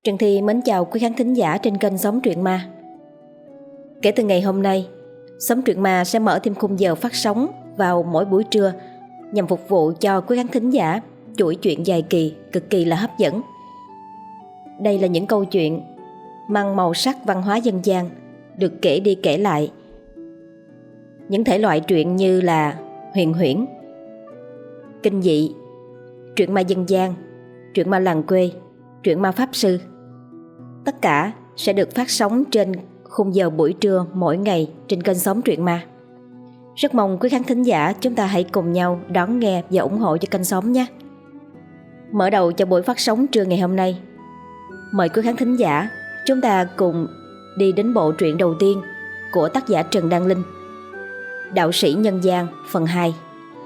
Trần Thi mến chào quý khán thính giả trên kênh Sống Truyện Ma. Kể từ ngày hôm nay, Sống Truyện Ma sẽ mở thêm khung giờ phát sóng vào mỗi buổi trưa nhằm phục vụ cho quý khán thính giả chuỗi chuyện dài kỳ cực kỳ là hấp dẫn. Đây là những câu chuyện mang màu sắc văn hóa dân gian được kể đi kể lại. Những thể loại truyện như là huyền huyễn, kinh dị, truyện ma dân gian, truyện ma làng quê, truyện ma pháp sư. Tất cả sẽ được phát sóng trên khung giờ buổi trưa mỗi ngày trên kênh Sống Truyện Ma. Rất mong quý khán thính giả chúng ta hãy cùng nhau đón nghe và ủng hộ cho kênh Sống nhé. Mở đầu cho buổi phát sóng trưa ngày hôm nay, mời quý khán thính giả chúng ta cùng đi đến bộ truyện đầu tiên của tác giả Trần Đăng Linh, Đạo sĩ nhân gian phần 2.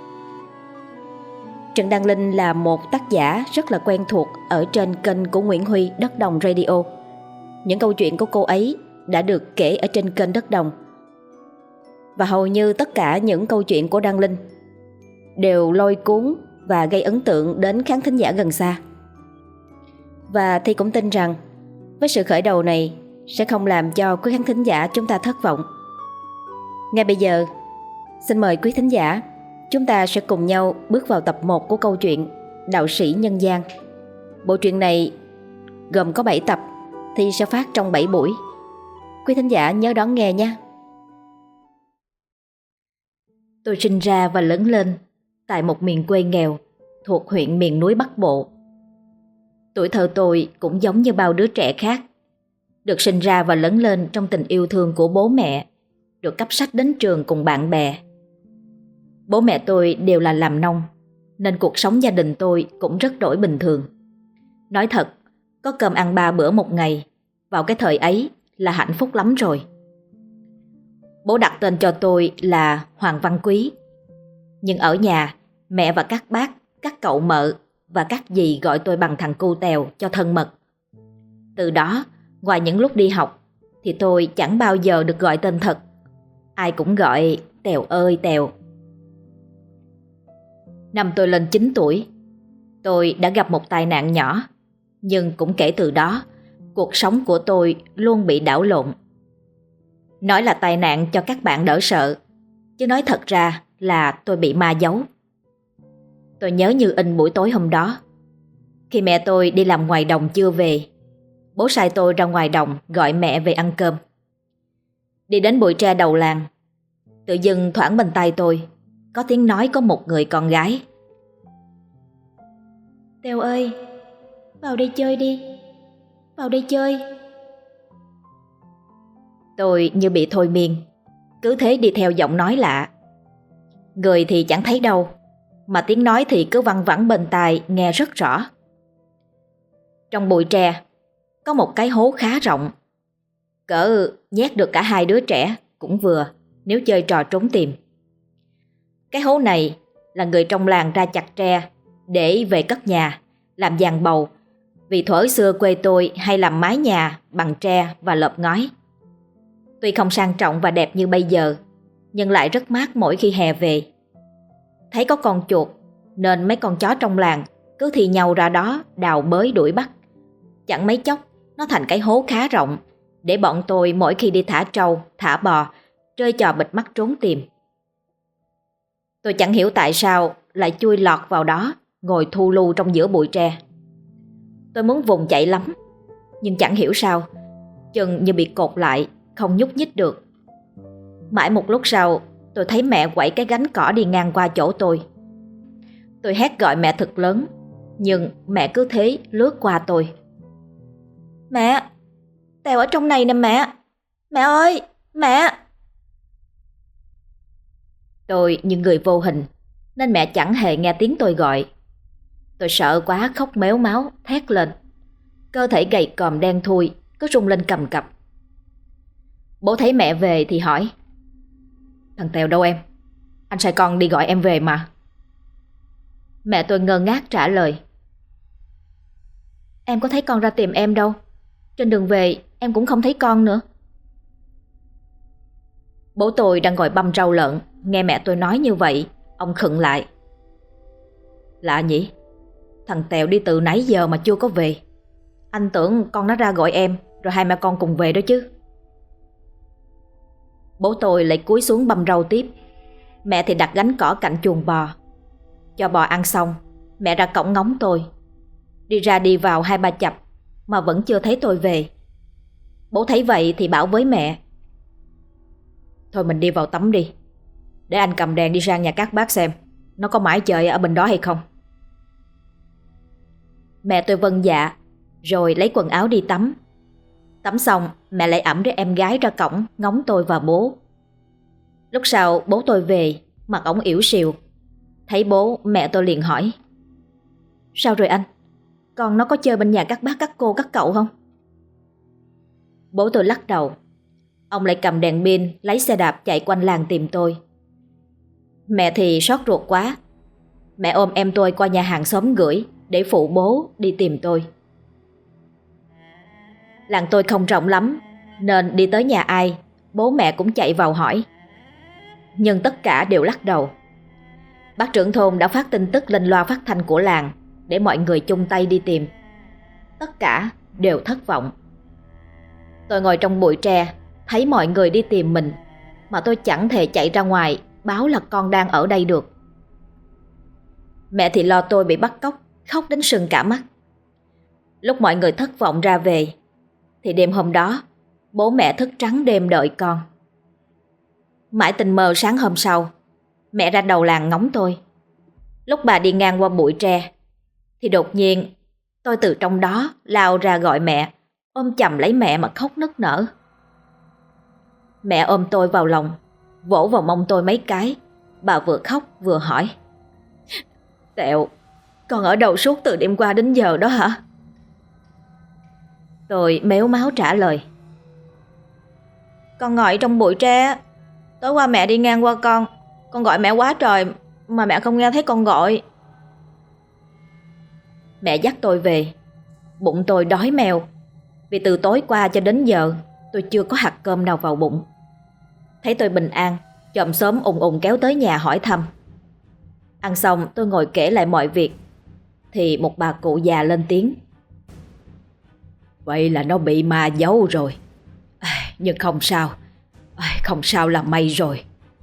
Trần Đăng Linh là một tác giả rất là quen thuộc ở trên kênh của Nguyễn Huy Đất Đồng Radio. Những câu chuyện của cô ấy đã được kể ở trên kênh Đất Đồng. Và hầu như tất cả những câu chuyện của Đăng Linh đều lôi cuốn và gây ấn tượng đến khán thính giả gần xa. Và Thi cũng tin rằng với sự khởi đầu này sẽ không làm cho quý khán thính giả chúng ta thất vọng. Ngay bây giờ, xin mời quý thính giả chúng ta sẽ cùng nhau bước vào tập 1 của câu chuyện Đạo sĩ nhân gian. Bộ truyện này gồm có 7 tập, Thi sẽ phát trong 7 buổi. Quý thính giả nhớ đón nghe nhé. Tôi sinh ra và lớn lên tại một miền quê nghèo thuộc huyện miền núi Bắc Bộ. Tuổi thơ tôi cũng giống như bao đứa trẻ khác, được sinh ra và lớn lên trong tình yêu thương của bố mẹ, được cấp sách đến trường cùng bạn bè. Bố mẹ tôi đều là làm nông, nên cuộc sống gia đình tôi cũng rất đổi bình thường. Nói thật, có cơm ăn 3 bữa một ngày, vào cái thời ấy là hạnh phúc lắm rồi. Bố đặt tên cho tôi là Hoàng Văn Quý. Nhưng ở nhà, mẹ và các bác, các cậu mợ và các dì gọi tôi bằng thằng cu Tèo cho thân mật. Từ đó, ngoài những lúc đi học, thì tôi chẳng bao giờ được gọi tên thật. Ai cũng gọi Tèo ơi Tèo. Năm tôi lên 9 tuổi, tôi đã gặp một tai nạn nhỏ. Nhưng cũng kể từ đó, cuộc sống của tôi luôn bị đảo lộn. Nói là tai nạn cho các bạn đỡ sợ, chứ nói thật ra là tôi bị ma giấu. Tôi nhớ như in buổi tối hôm đó. Khi mẹ tôi đi làm ngoài đồng chưa về, bố sai tôi ra ngoài đồng gọi mẹ về ăn cơm. Đi đến bụi tre đầu làng, tự dưng thoảng bên tai tôi có tiếng nói có một người con gái. Tèo ơi, vào đây chơi đi, vào đây chơi. Tôi như bị thôi miên, cứ thế đi theo giọng nói lạ. Người thì chẳng thấy đâu, mà tiếng nói thì cứ văng vẳng bên tai nghe rất rõ. Trong bụi tre có một cái hố khá rộng, cỡ nhét được cả 2 đứa trẻ cũng vừa nếu chơi trò trốn tìm. Cái hố này là người trong làng ra chặt tre để về cất nhà, làm giàn bầu, vì thuở xưa quê tôi hay làm mái nhà bằng tre và lợp ngói. Tuy không sang trọng và đẹp như bây giờ, nhưng lại rất mát mỗi khi hè về. Thấy có con chuột nên mấy con chó trong làng cứ thi nhau ra đó đào bới đuổi bắt. Chẳng mấy chốc nó thành cái hố khá rộng để bọn tôi mỗi khi đi thả trâu, thả bò, chơi trò bịt mắt trốn tìm. Tôi chẳng hiểu tại sao lại chui lọt vào đó, ngồi thu lu trong giữa bụi tre. Tôi muốn vùng chạy lắm, nhưng chẳng hiểu sao chân như bị cột lại, không nhúc nhích được. Mãi một lúc sau, tôi thấy mẹ quẩy cái gánh cỏ đi ngang qua chỗ tôi. Tôi hét gọi mẹ thật lớn, nhưng mẹ cứ thế lướt qua tôi. Mẹ, Tèo ở trong này nè mẹ. Mẹ ơi, mẹ. Tôi như người vô hình, nên mẹ chẳng hề nghe tiếng tôi gọi. Tôi sợ quá khóc mếu máo, thét lên. Cơ thể gầy còm đen thui, cứ rung lên cầm cập. Bố thấy mẹ về thì hỏi: Thằng Tèo đâu em? Anh sai con đi gọi em về mà. Mẹ tôi ngơ ngác trả lời: Em có thấy con ra tìm em đâu. Trên đường về em cũng không thấy con nữa. Bố tôi đang ngồi băm rau lợn, nghe mẹ tôi nói như vậy, ông khựng lại. Lạ nhỉ, thằng Tèo đi từ nãy giờ mà chưa có về. Anh tưởng con nó ra gọi em, rồi hai mẹ con cùng về đó chứ. Bố tôi lại cúi xuống băm rau tiếp. Mẹ thì đặt gánh cỏ cạnh chuồng bò. Cho bò ăn xong, mẹ ra cổng ngóng tôi. Đi ra đi vào 2-3 chập mà vẫn chưa thấy tôi về. Bố thấy vậy thì bảo với mẹ: thôi mình đi vào tắm đi, để anh cầm đèn đi sang nhà các bác xem nó có mãi chơi ở bên đó hay không. Mẹ tôi vâng dạ, rồi lấy quần áo đi tắm. Tắm xong, mẹ lại ẵm đứa em gái ra cổng ngóng tôi và bố. Lúc sau bố tôi về, mặt ổng ỉu xìu. Thấy bố, mẹ tôi liền hỏi: sao rồi anh? Con nó có chơi bên nhà các bác, các cô, các cậu không? Bố tôi lắc đầu. Ông lại cầm đèn pin, lấy xe đạp chạy quanh làng tìm tôi. Mẹ thì xót ruột quá. Mẹ ôm em tôi qua nhà hàng xóm gửi để phụ bố đi tìm tôi. Làng tôi không rộng lắm, nên đi tới nhà ai, bố mẹ cũng chạy vào hỏi. Nhưng tất cả đều lắc đầu. Bác trưởng thôn đã phát tin tức lên loa phát thanh của làng để mọi người chung tay đi tìm. Tất cả đều thất vọng. Tôi ngồi trong bụi tre, thấy mọi người đi tìm mình, mà tôi chẳng thể chạy ra ngoài báo là con đang ở đây được. Mẹ thì lo tôi bị bắt cóc, khóc đến sưng cả mắt. Lúc mọi người thất vọng ra về, thì đêm hôm đó bố mẹ thức trắng đêm đợi con. Mãi tình mơ sáng hôm sau, mẹ ra đầu làng ngóng tôi. Lúc bà đi ngang qua bụi tre, thì đột nhiên tôi từ trong đó lao ra gọi mẹ, ôm chầm lấy mẹ mà khóc nức nở. Mẹ ôm tôi vào lòng, vỗ vào mông tôi mấy cái. Bà vừa khóc vừa hỏi: Tẹo, con ở đâu suốt từ đêm qua đến giờ đó hả? Tôi mếu máo trả lời: con ngồi trong bụi tre. Tối qua mẹ đi ngang qua con gọi mẹ quá trời mà mẹ không nghe thấy con gọi. Mẹ dắt tôi về. Bụng tôi đói mèo, vì từ tối qua cho đến giờ tôi chưa có hạt cơm nào vào bụng. Thấy tôi bình an, chòm xóm ùn ùn kéo tới nhà hỏi thăm. Ăn xong tôi ngồi kể lại mọi việc, thì một bà cụ già lên tiếng: vậy là nó bị ma giấu rồi. Nhưng không sao, không sao là may rồi.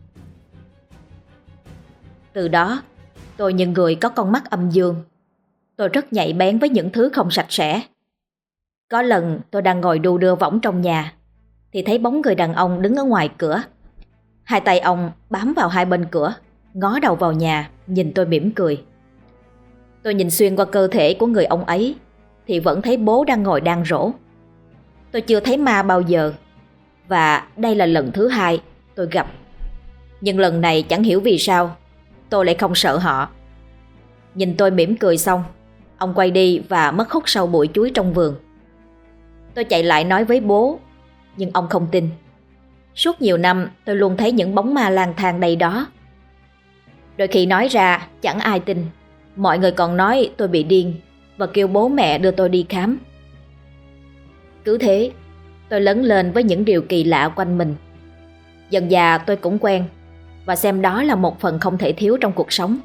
Từ đó tôi như người có con mắt âm dương. Tôi rất nhạy bén với những thứ không sạch sẽ. Có lần tôi đang ngồi đu đưa võng trong nhà, thì thấy bóng người đàn ông đứng ở ngoài cửa. Hai tay ông bám vào hai bên cửa, ngó đầu vào nhà, nhìn tôi mỉm cười. Tôi nhìn xuyên qua cơ thể của người ông ấy, thì vẫn thấy bố đang ngồi đan rổ. Tôi chưa thấy ma bao giờ, và đây là lần thứ hai tôi gặp. Nhưng lần này chẳng hiểu vì sao tôi lại không sợ họ. Nhìn tôi mỉm cười xong, ông quay đi và mất hút sau bụi chuối trong vườn. Tôi chạy lại nói với bố, nhưng ông không tin. Suốt nhiều năm tôi luôn thấy những bóng ma lang thang đây đó. Đôi khi nói ra chẳng ai tin. Mọi người còn nói tôi bị điên và kêu bố mẹ đưa tôi đi khám. Cứ thế tôi lớn lên với những điều kỳ lạ quanh mình. Dần dà tôi cũng quen và xem đó là một phần không thể thiếu trong cuộc sống.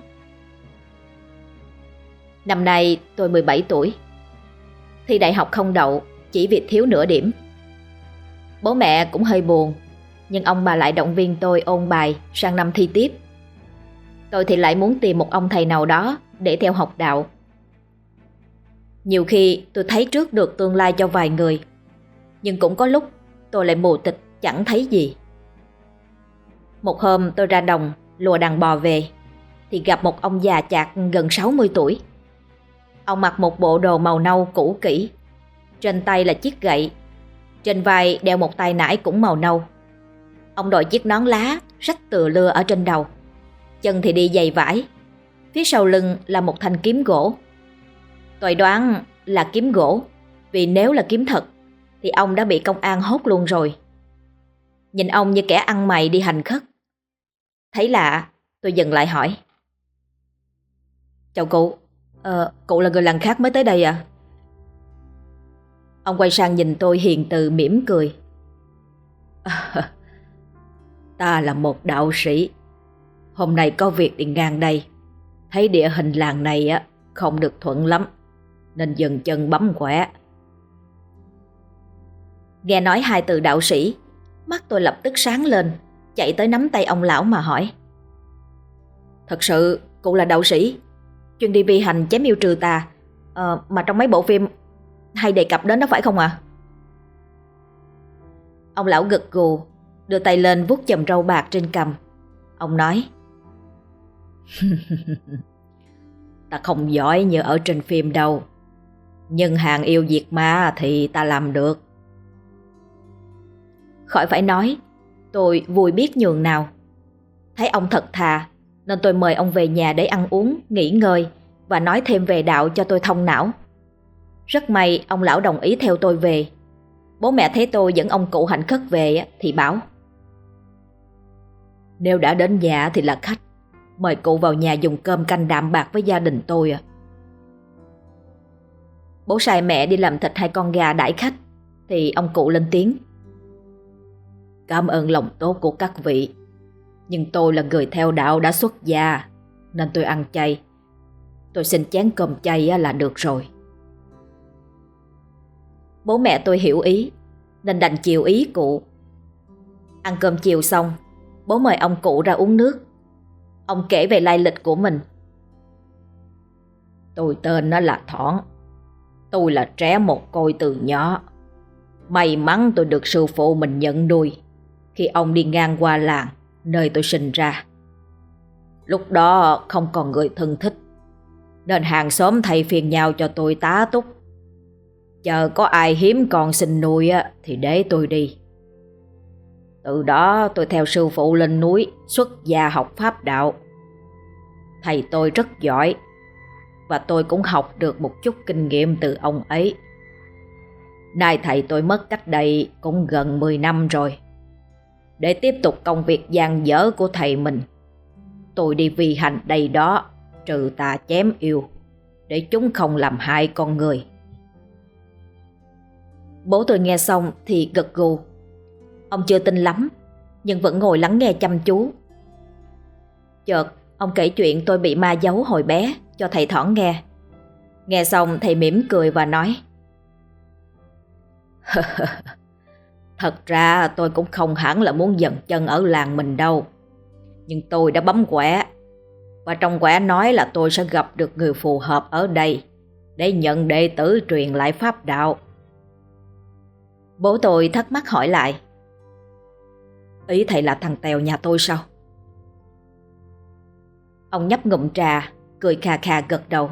Năm nay tôi 17 tuổi. Thi đại học không đậu, chỉ vì thiếu nửa điểm. Bố mẹ cũng hơi buồn, nhưng ông bà lại động viên tôi ôn bài sang năm thi tiếp. Tôi thì lại muốn tìm một ông thầy nào đó để theo học đạo. Nhiều khi tôi thấy trước được tương lai cho vài người, nhưng cũng có lúc tôi lại mù tịt chẳng thấy gì. Một hôm tôi ra đồng lùa đàn bò về, thì gặp một ông già chạc gần 60 tuổi. Ông mặc một bộ đồ màu nâu cũ kỹ, trên tay là chiếc gậy, trên vai đeo một tay nải cũng màu nâu. Ông đội chiếc nón lá rách tựa lưa ở trên đầu, chân thì đi giày vải, phía sau lưng là một thanh kiếm gỗ. Tôi đoán là kiếm gỗ, vì nếu là kiếm thật thì ông đã bị công an hốt luôn rồi. Nhìn ông như kẻ ăn mày đi hành khất. Thấy lạ, tôi dừng lại hỏi: chào cụ, cụ là người làng khác mới tới đây à? Ông quay sang nhìn tôi hiền từ mỉm cười. Ta là một đạo sĩ, hôm nay có việc đi ngang đây. Thấy địa hình làng này không được thuận lắm, nên dừng chân bấm quẻ. Nghe nói hai từ đạo sĩ, mắt tôi lập tức sáng lên, chạy tới nắm tay ông lão mà hỏi: Thật sự cụ là đạo sĩ, chuyên đi vi hành chém yêu trừ tà, mà trong mấy bộ phim hay đề cập đến đó phải không ạ? Ông lão gật gù, đưa tay lên vuốt chùm râu bạc trên cằm. Ông nói: Ta không giỏi như ở trên phim đâu, nhưng hàng yêu diệt ma thì ta làm được. Khỏi phải nói, tôi vui biết nhường nào. Thấy ông thật thà nên tôi mời ông về nhà để ăn uống, nghỉ ngơi và nói thêm về đạo cho tôi thông não. Rất may ông lão đồng ý theo tôi về. Bố mẹ thấy tôi dẫn ông cụ hạnh khất về thì bảo: Nếu đã đến nhà thì là khách, mời cụ vào nhà dùng cơm canh đạm bạc với gia đình tôi à. Bố sai mẹ đi làm thịt hai con gà đãi khách thì ông cụ lên tiếng: Cảm ơn lòng tốt của các vị, nhưng tôi là người theo đạo đã xuất gia nên tôi ăn chay. Tôi xin chén cơm chay là được rồi. Bố mẹ tôi hiểu ý nên đành chiều ý cụ. Ăn cơm chiều xong, bố mời ông cụ ra uống nước. Ông kể về lai lịch của mình: Tôi tên là Thỏn. Tôi là trẻ mồ côi từ nhỏ. May mắn tôi được sư phụ mình nhận nuôi khi ông đi ngang qua làng nơi tôi sinh ra. Lúc đó không còn người thân thích nên hàng xóm thay phiên nhau cho tôi tá túc. Chờ có ai hiếm còn xin nuôi thì để tôi đi. Từ đó tôi theo sư phụ lên núi xuất gia học pháp đạo. Thầy tôi rất giỏi và tôi cũng học được một chút kinh nghiệm từ ông ấy. Nay thầy tôi mất cách đây cũng gần 10 năm rồi. Để tiếp tục công việc dang dở của thầy mình, tôi đi vi hành đây đó, trừ tà chém yêu, để chúng không làm hại con người. Bố tôi nghe xong thì gật gù. Ông chưa tin lắm, nhưng vẫn ngồi lắng nghe chăm chú. Chợt ông kể chuyện tôi bị ma giấu hồi bé cho thầy Thỏn nghe. Nghe xong thầy mỉm cười và nói: Thật ra tôi cũng không hẳn là muốn dừng chân ở làng mình đâu. Nhưng tôi đã bấm quẻ, và trong quẻ nói là tôi sẽ gặp được người phù hợp ở đây để nhận đệ tử truyền lại pháp đạo. Bố tôi thắc mắc hỏi lại: Ý thầy là thằng Tèo nhà tôi sao? Ông nhấp ngụm trà, cười khà khà gật đầu.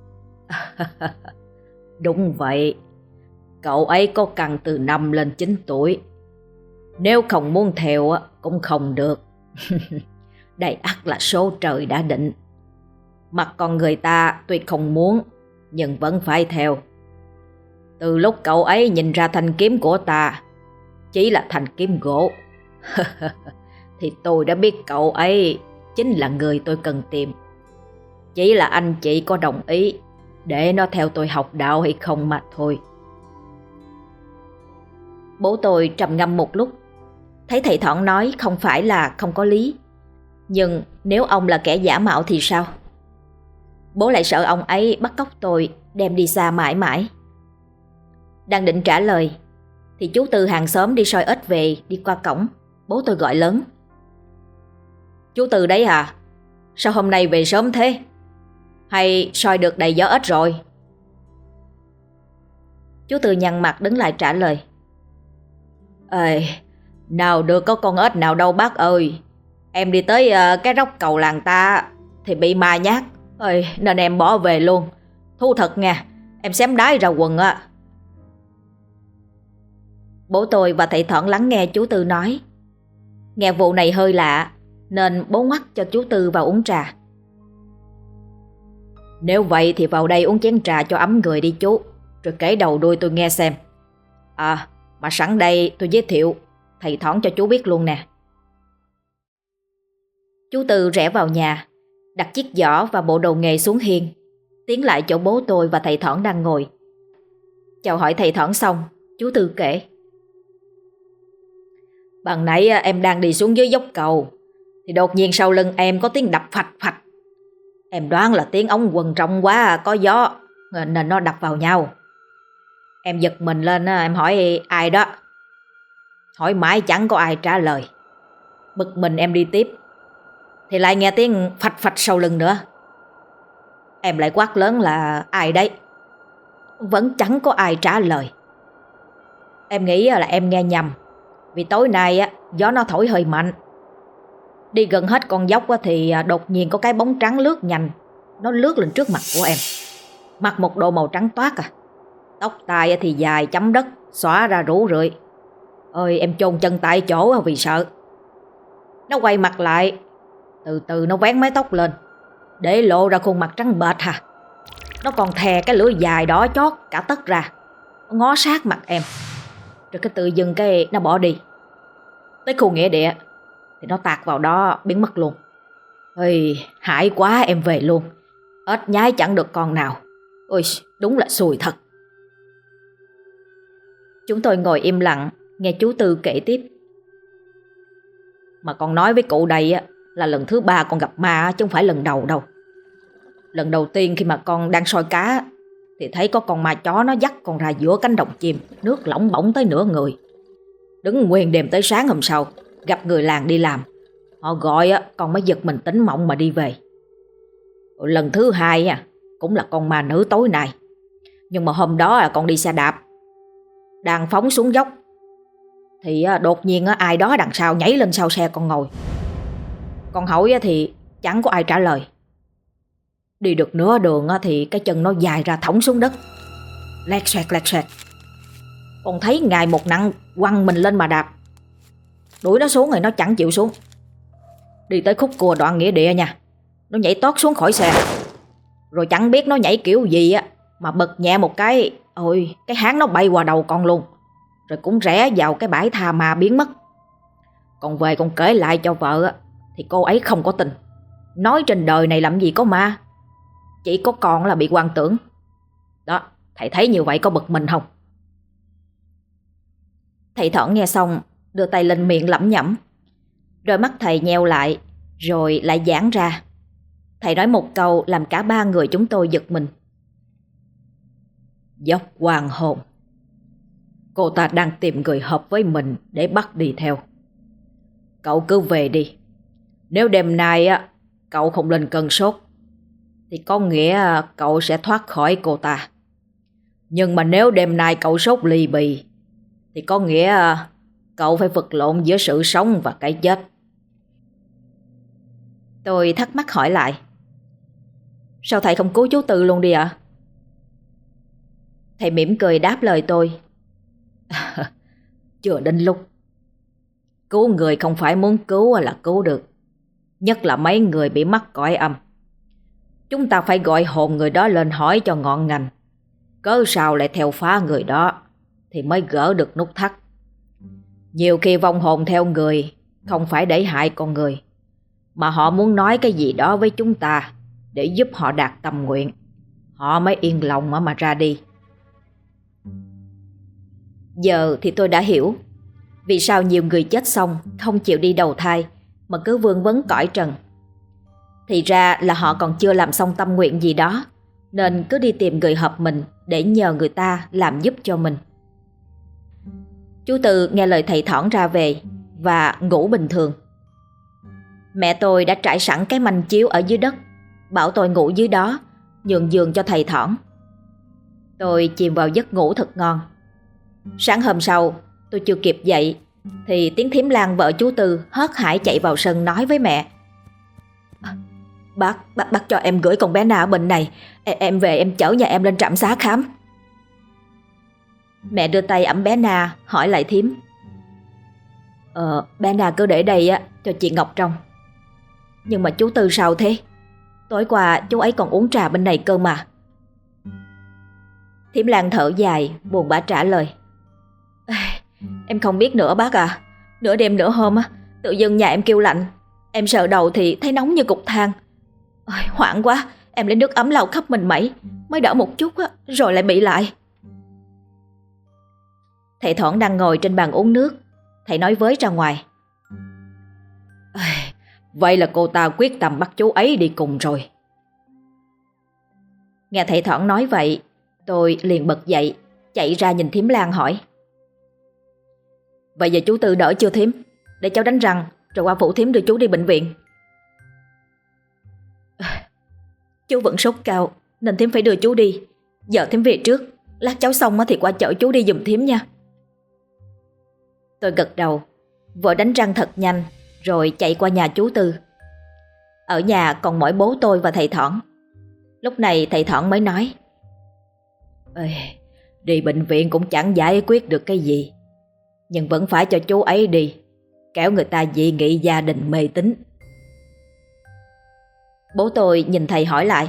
Đúng vậy, cậu ấy có căn từ 5 lên 9 tuổi. Nếu không muốn theo cũng không được. Đây ắt là số trời đã định. Mặt con người ta tuy không muốn nhưng vẫn phải theo. Từ lúc cậu ấy nhìn ra thanh kiếm của ta chỉ là thanh kiếm gỗ thì tôi đã biết cậu ấy chính là người tôi cần tìm. Chỉ là anh chị có đồng ý để nó theo tôi học đạo hay không mà thôi. Bố tôi trầm ngâm một lúc, thấy thầy Thỏn nói không phải là không có lý. Nhưng nếu ông là kẻ giả mạo thì sao? Bố lại sợ ông ấy bắt cóc tôi đem đi xa mãi mãi. Đang định trả lời thì chú Tư hàng xóm đi soi ếch về đi qua cổng. Bố tôi gọi lớn: Chú Tư đấy à? Sao hôm nay về sớm thế? Hay soi được đầy gió ếch rồi? Chú Tư nhăn mặt đứng lại trả lời: Ê, nào được có con ếch nào đâu bác ơi. Em đi tới cái róc cầu làng ta thì bị ma nhát, nên em bỏ về luôn. Thú thật nha, em xém đái ra quần á. Bố tôi và thầy Thỏn lắng nghe chú Tư nói. Nghe vụ này hơi lạ nên bố ngoắt cho chú Tư vào uống trà. Nếu vậy thì vào đây uống chén trà cho ấm người đi chú, rồi kể đầu đuôi tôi nghe xem. À, mà sẵn đây tôi giới thiệu thầy Thỏn cho chú biết luôn nè. Chú Tư rẽ vào nhà, đặt chiếc giỏ và bộ đồ nghề xuống hiên, tiến lại chỗ bố tôi và thầy Thỏn đang ngồi. Chào hỏi thầy Thỏn xong, chú Tư kể: Ban nãy em đang đi xuống dưới dốc cầu thì đột nhiên sau lưng em có tiếng đập phạch phạch. Em đoán là tiếng ống quần rộng quá có gió nên nó đập vào nhau. Em giật mình lên, em hỏi ai đó Hỏi mãi chẳng có ai trả lời. Bực mình em đi tiếp thì lại nghe tiếng phạch phạch sau lưng nữa. Em lại quát lớn là ai đấy. Vẫn chẳng có ai trả lời. Em nghĩ là em nghe nhầm, vì tối nay gió nó thổi hơi mạnh. Đi gần hết con dốc thì đột nhiên có cái bóng trắng lướt nhanh. Nó lướt lên trước mặt của em. Mặc một đồ màu trắng toát Tóc tai thì dài chấm đất, xõa ra rủ rượi. Ơi em chôn chân tại chỗ vì sợ. Nó quay mặt lại, từ từ nó vén mái tóc lên, để lộ ra khuôn mặt trắng bệch Nó còn thè cái lưỡi dài đỏ chót cả tấc ra. Nó ngó sát mặt em, rồi cái tự dưng nó bỏ đi. Tới khu nghĩa địa thì nó tạt vào đó biến mất luôn. Ôi, hại quá, em về luôn. Ếch nhái chẳng được con nào. Ôi, đúng là xui thật. Chúng tôi ngồi im lặng nghe chú Tư kể tiếp. Mà con nói với cụ đây là lần thứ 3 con gặp ma chứ không phải lần đầu đâu. Lần đầu tiên khi mà con đang soi cá thì thấy có con ma chó nó dắt con ra giữa cánh đồng chim, nước lỏng bỏng tới nửa người. Đứng nguyên đêm tới sáng hôm sau, gặp người làng đi làm. Họ gọi con mới giật mình tỉnh mộng mà đi về. Rồi lần thứ 2 cũng là con ma nữ tối nay. Nhưng mà hôm đó là con đi xe đạp, đang phóng xuống dốc thì đột nhiên ai đó đằng sau nhảy lên sau xe con ngồi. Con hỏi thì chẳng có ai trả lời. Đi được nửa đường thì cái chân nó dài ra thõng xuống đất, lẹt xoẹt. Con thấy ngày một nặng quăng mình lên mà đạp. Đuổi nó xuống rồi nó chẳng chịu xuống. Đi tới khúc cua đoạn nghĩa địa nha, nó nhảy tót xuống khỏi xe. Rồi chẳng biết nó nhảy kiểu gì mà bật nhẹ một cái, ôi cái háng nó bay qua đầu con luôn. Rồi cũng rẽ vào cái bãi tha ma biến mất. Còn về con kể lại cho vợ thì cô ấy không có tin. Nói trên đời này làm gì có ma, chỉ có con là bị hoang tưởng. Đó, thầy thấy như vậy có bực mình không? Thầy Thỏn nghe xong đưa tay lên miệng lẩm nhẩm. Đôi mắt thầy nheo lại, rồi lại giãn ra. Thầy nói một câu làm cả 3 người chúng tôi giật mình. Dốc hoàng hồn. Cô ta đang tìm người hợp với mình để bắt đi theo. Cậu cứ về đi. Nếu đêm nay cậu không lên cơn sốt thì có nghĩa cậu sẽ thoát khỏi cô ta. Nhưng mà nếu đêm nay cậu sốt lì bì thì có nghĩa cậu phải vật lộn giữa sự sống và cái chết. Tôi thắc mắc hỏi lại. Sao thầy không cứu chú Tư luôn đi ạ? Thầy mỉm cười đáp lời tôi. Chưa đến lúc. Cứu người không phải muốn cứu là cứu được. Nhất là mấy người bị mắc cõi âm. Chúng ta phải gọi hồn người đó lên hỏi cho ngọn ngành. Cớ sao lại theo phá người đó thì mới gỡ được nút thắt. Nhiều khi vong hồn theo người không phải để hại con người, mà họ muốn nói cái gì đó với chúng ta để giúp họ đạt tâm nguyện. Họ mới yên lòng mà ra đi. Giờ thì tôi đã hiểu vì sao nhiều người chết xong không chịu đi đầu thai mà cứ vương vấn cõi trần. Thì ra là họ còn chưa làm xong tâm nguyện gì đó, nên cứ đi tìm người hợp mình để nhờ người ta làm giúp cho mình. Chú Tư nghe lời thầy Thỏn ra về và ngủ bình thường. Mẹ tôi đã trải sẵn cái manh chiếu ở dưới đất, bảo tôi ngủ dưới đó, nhường giường cho thầy Thỏn. Tôi chìm vào giấc ngủ thật ngon. Sáng hôm sau, tôi chưa kịp dậy thì tiếng thím Lan vợ chú Tư hớt hải chạy vào sân nói với mẹ. Bác cho em gửi con bé Na ở bên này. Em về em chở nhà em lên trạm xá khám. Mẹ đưa tay ẵm bé Na hỏi lại thím. Bé Na cứ để đây cho chị Ngọc trông. Nhưng mà chú Tư sao thế? Tối qua chú ấy còn uống trà bên này cơ mà. Thím Lan thở dài buồn bã trả lời. Em không biết nữa bác à. Nửa đêm nửa hôm tự dưng nhà em kêu lạnh. Em sờ đầu thì thấy nóng như cục than. Hoảng quá, em lấy nước ấm lau khắp mình mẩy, mới đỡ một chút rồi lại bị lại. Thầy Thỏn đang ngồi trên bàn uống nước. Thầy nói với ra ngoài. Vậy là cô ta quyết tâm bắt chú ấy đi cùng rồi. Nghe thầy Thỏn nói vậy, tôi liền bật dậy, chạy ra nhìn thím Lan hỏi. Vậy giờ chú Tư đỡ chưa thím? Để cháu đánh răng rồi qua phụ thím đưa chú đi bệnh viện. Chú vẫn sốt cao nên thím phải đưa chú đi. Giờ thím về trước, lát cháu xong thì qua chở chú đi giùm thím nha. Tôi gật đầu, vội đánh răng thật nhanh rồi chạy qua nhà chú Tư. Ở nhà còn mỗi bố tôi và thầy Thỏn. Lúc này thầy Thỏn mới nói: Đi bệnh viện cũng chẳng giải quyết được cái gì, nhưng vẫn phải cho chú ấy đi, kéo người ta dị nghị gia đình mê tín. Bố tôi nhìn thầy hỏi lại: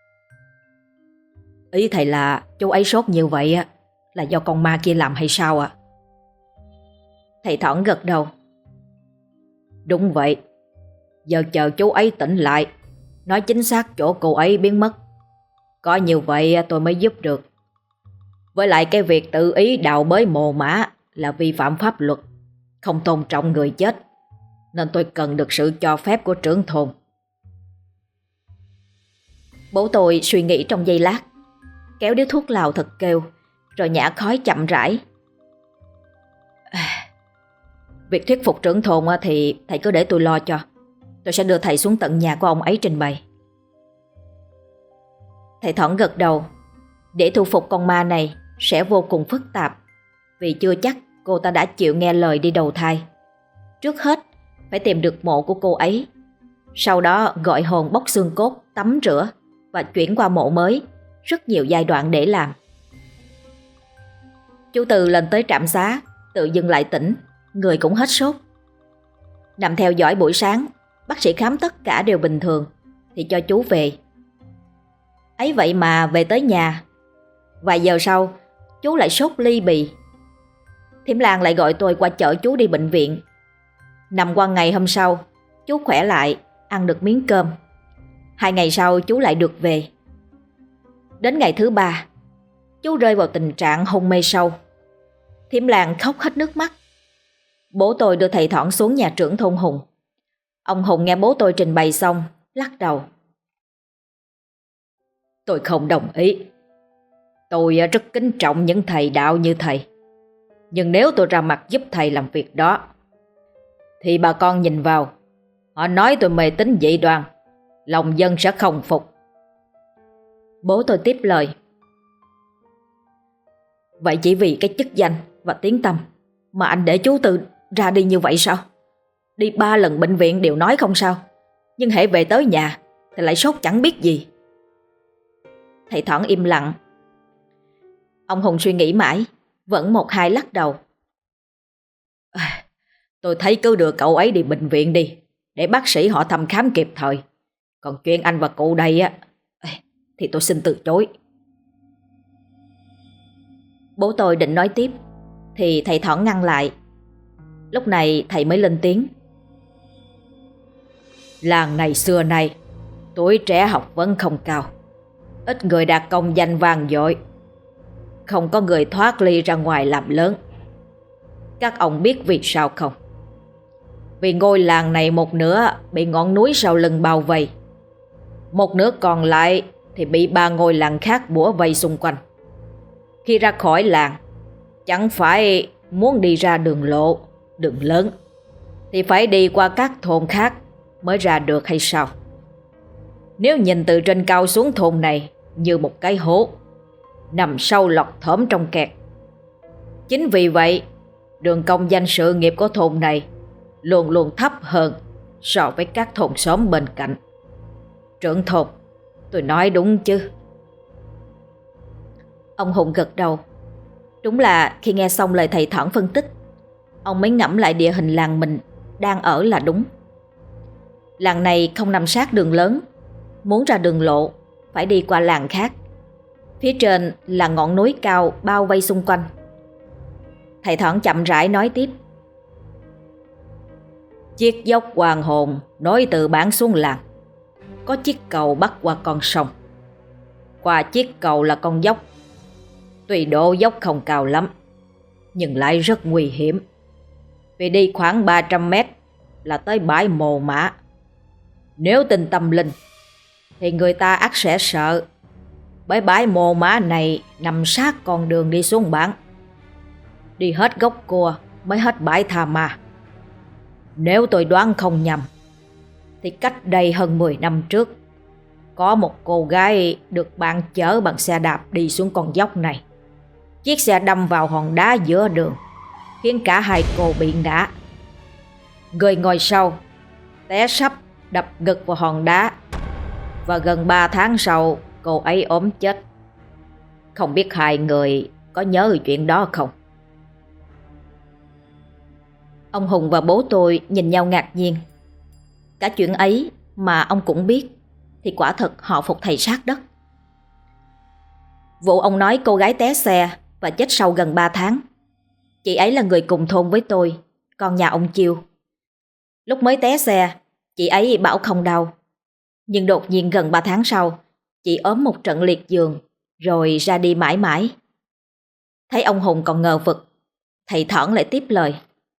Ý thầy là chú ấy sốt nhiều vậy là do con ma kia làm hay sao ạ? Thầy Thỏn gật đầu: Đúng vậy. Giờ chờ chú ấy tỉnh lại, nói chính xác chỗ cô ấy biến mất. Có như vậy tôi mới giúp được. Với lại cái việc tự ý đào bới mồ mả là vi phạm pháp luật, không tôn trọng người chết, nên tôi cần được sự cho phép của trưởng thôn. Bố tôi suy nghĩ trong giây lát, kéo điếu thuốc lào thật kêu, rồi nhả khói chậm rãi. Việc thuyết phục trưởng thôn thì thầy cứ để tôi lo cho. Tôi sẽ đưa thầy xuống tận nhà của ông ấy trình bày. Thầy Thỏn gật đầu. Để thu phục con ma này sẽ vô cùng phức tạp, vì chưa chắc cô ta đã chịu nghe lời đi đầu thai. Trước hết phải tìm được mộ của cô ấy, sau đó gọi hồn bóc xương cốt, tắm rửa và chuyển qua mộ mới. Rất nhiều giai đoạn để làm. Chú Tư lên tới trạm xá, tự dưng lại tỉnh, người cũng hết sốt. Nằm theo dõi buổi sáng, bác sĩ khám tất cả đều bình thường thì cho chú về. Ấy vậy mà về tới nhà, vài giờ sau chú lại sốt ly bì. Thím Lan lại gọi tôi qua chở chú đi bệnh viện. Nằm qua ngày hôm sau, chú khỏe lại, ăn được miếng cơm. 2 ngày sau chú lại được về. Đến ngày thứ 3, chú rơi vào tình trạng hôn mê sâu. Thím Lan khóc hết nước mắt. Bố tôi đưa thầy Thỏn xuống nhà trưởng thôn Hùng. Ông Hùng nghe bố tôi trình bày xong, lắc đầu: Tôi không đồng ý. Tôi rất kính trọng những thầy đạo như thầy, nhưng nếu tôi ra mặt giúp thầy làm việc đó thì bà con nhìn vào, họ nói tôi mê tín dị đoan, lòng dân sẽ không phục. Bố tôi tiếp lời: Vậy chỉ vì cái chức danh và tiếng tăm mà anh để chú Tư ra đi như vậy sao? Đi 3 lần bệnh viện đều nói không sao, nhưng hễ về tới nhà thì lại sốt chẳng biết gì. Thầy Thỏn im lặng. Ông Hùng suy nghĩ mãi, vẫn một hai lắc đầu: Tôi thấy cứ đưa cậu ấy đi bệnh viện đi, để bác sĩ họ thăm khám kịp thời. Còn chuyện anh và cụ đây thì tôi xin từ chối. Bố tôi định nói tiếp thì thầy Thỏn ngăn lại. Lúc này thầy mới lên tiếng: Làng này xưa nay tuổi trẻ học vấn không cao, ít người đạt công danh vang dội, không có người thoát ly ra ngoài làm lớn. Các ông biết vì sao không? Vì ngôi làng này một nửa bị ngọn núi sau lưng bao vây, một nửa còn lại thì bị 3 ngôi làng khác bủa vây xung quanh. Khi ra khỏi làng, chẳng phải muốn đi ra đường lộ, đường lớn, thì phải đi qua các thôn khác mới ra được hay sao? Nếu nhìn từ trên cao xuống thôn này như một cái hố, nằm sâu lọt thỏm trong kẹt. Chính vì vậy, đường công danh sự nghiệp của thôn này luôn luôn thấp hơn so với các thôn xóm bên cạnh. Trưởng thôn, tôi nói đúng chứ? Ông Hùng gật đầu. Đúng là khi nghe xong lời thầy Thỏn phân tích, ông mới ngẫm lại địa hình làng mình đang ở là đúng. Làng này không nằm sát đường lớn, muốn ra đường lộ phải đi qua làng khác. Phía trên là ngọn núi cao bao vây xung quanh. Thầy Thỏn chậm rãi nói tiếp: Chiếc dốc Hoàng Hồn nối từ bản xuống làng, có chiếc cầu bắc qua con sông. Qua chiếc cầu là con dốc. Tuy độ dốc không cao lắm, nhưng lại rất nguy hiểm. Vì đi khoảng 300 mét là tới bãi mồ mả. Nếu tin tâm linh thì người ta ắt sẽ sợ, bởi bãi mồ mả này nằm sát con đường đi xuống bản. Đi hết gốc cua mới hết bãi tha ma. Nếu tôi đoán không nhầm thì cách đây hơn 10 năm trước, có một cô gái được bạn chở bằng xe đạp đi xuống con dốc này. Chiếc xe đâm vào hòn đá giữa đường, khiến cả hai cô bị ngã. Người ngồi sau té sấp đập ngực vào hòn đá, và gần 3 tháng sau cô ấy ốm chết. Không biết hai người có nhớ chuyện đó không? Ông Hùng và bố tôi nhìn nhau ngạc nhiên. Cả chuyện ấy mà ông cũng biết thì quả thật họ phục thầy sát đất. Vụ ông nói cô gái té xe và chết sau gần 3 tháng, chị ấy là người cùng thôn với tôi, con nhà ông Chiêu. Lúc mới té xe, chị ấy bảo không đau, nhưng đột nhiên gần 3 tháng sau, chị ốm một trận liệt giường rồi ra đi mãi mãi. Thấy ông Hùng còn ngờ vực, thầy Thỏn lại tiếp lời.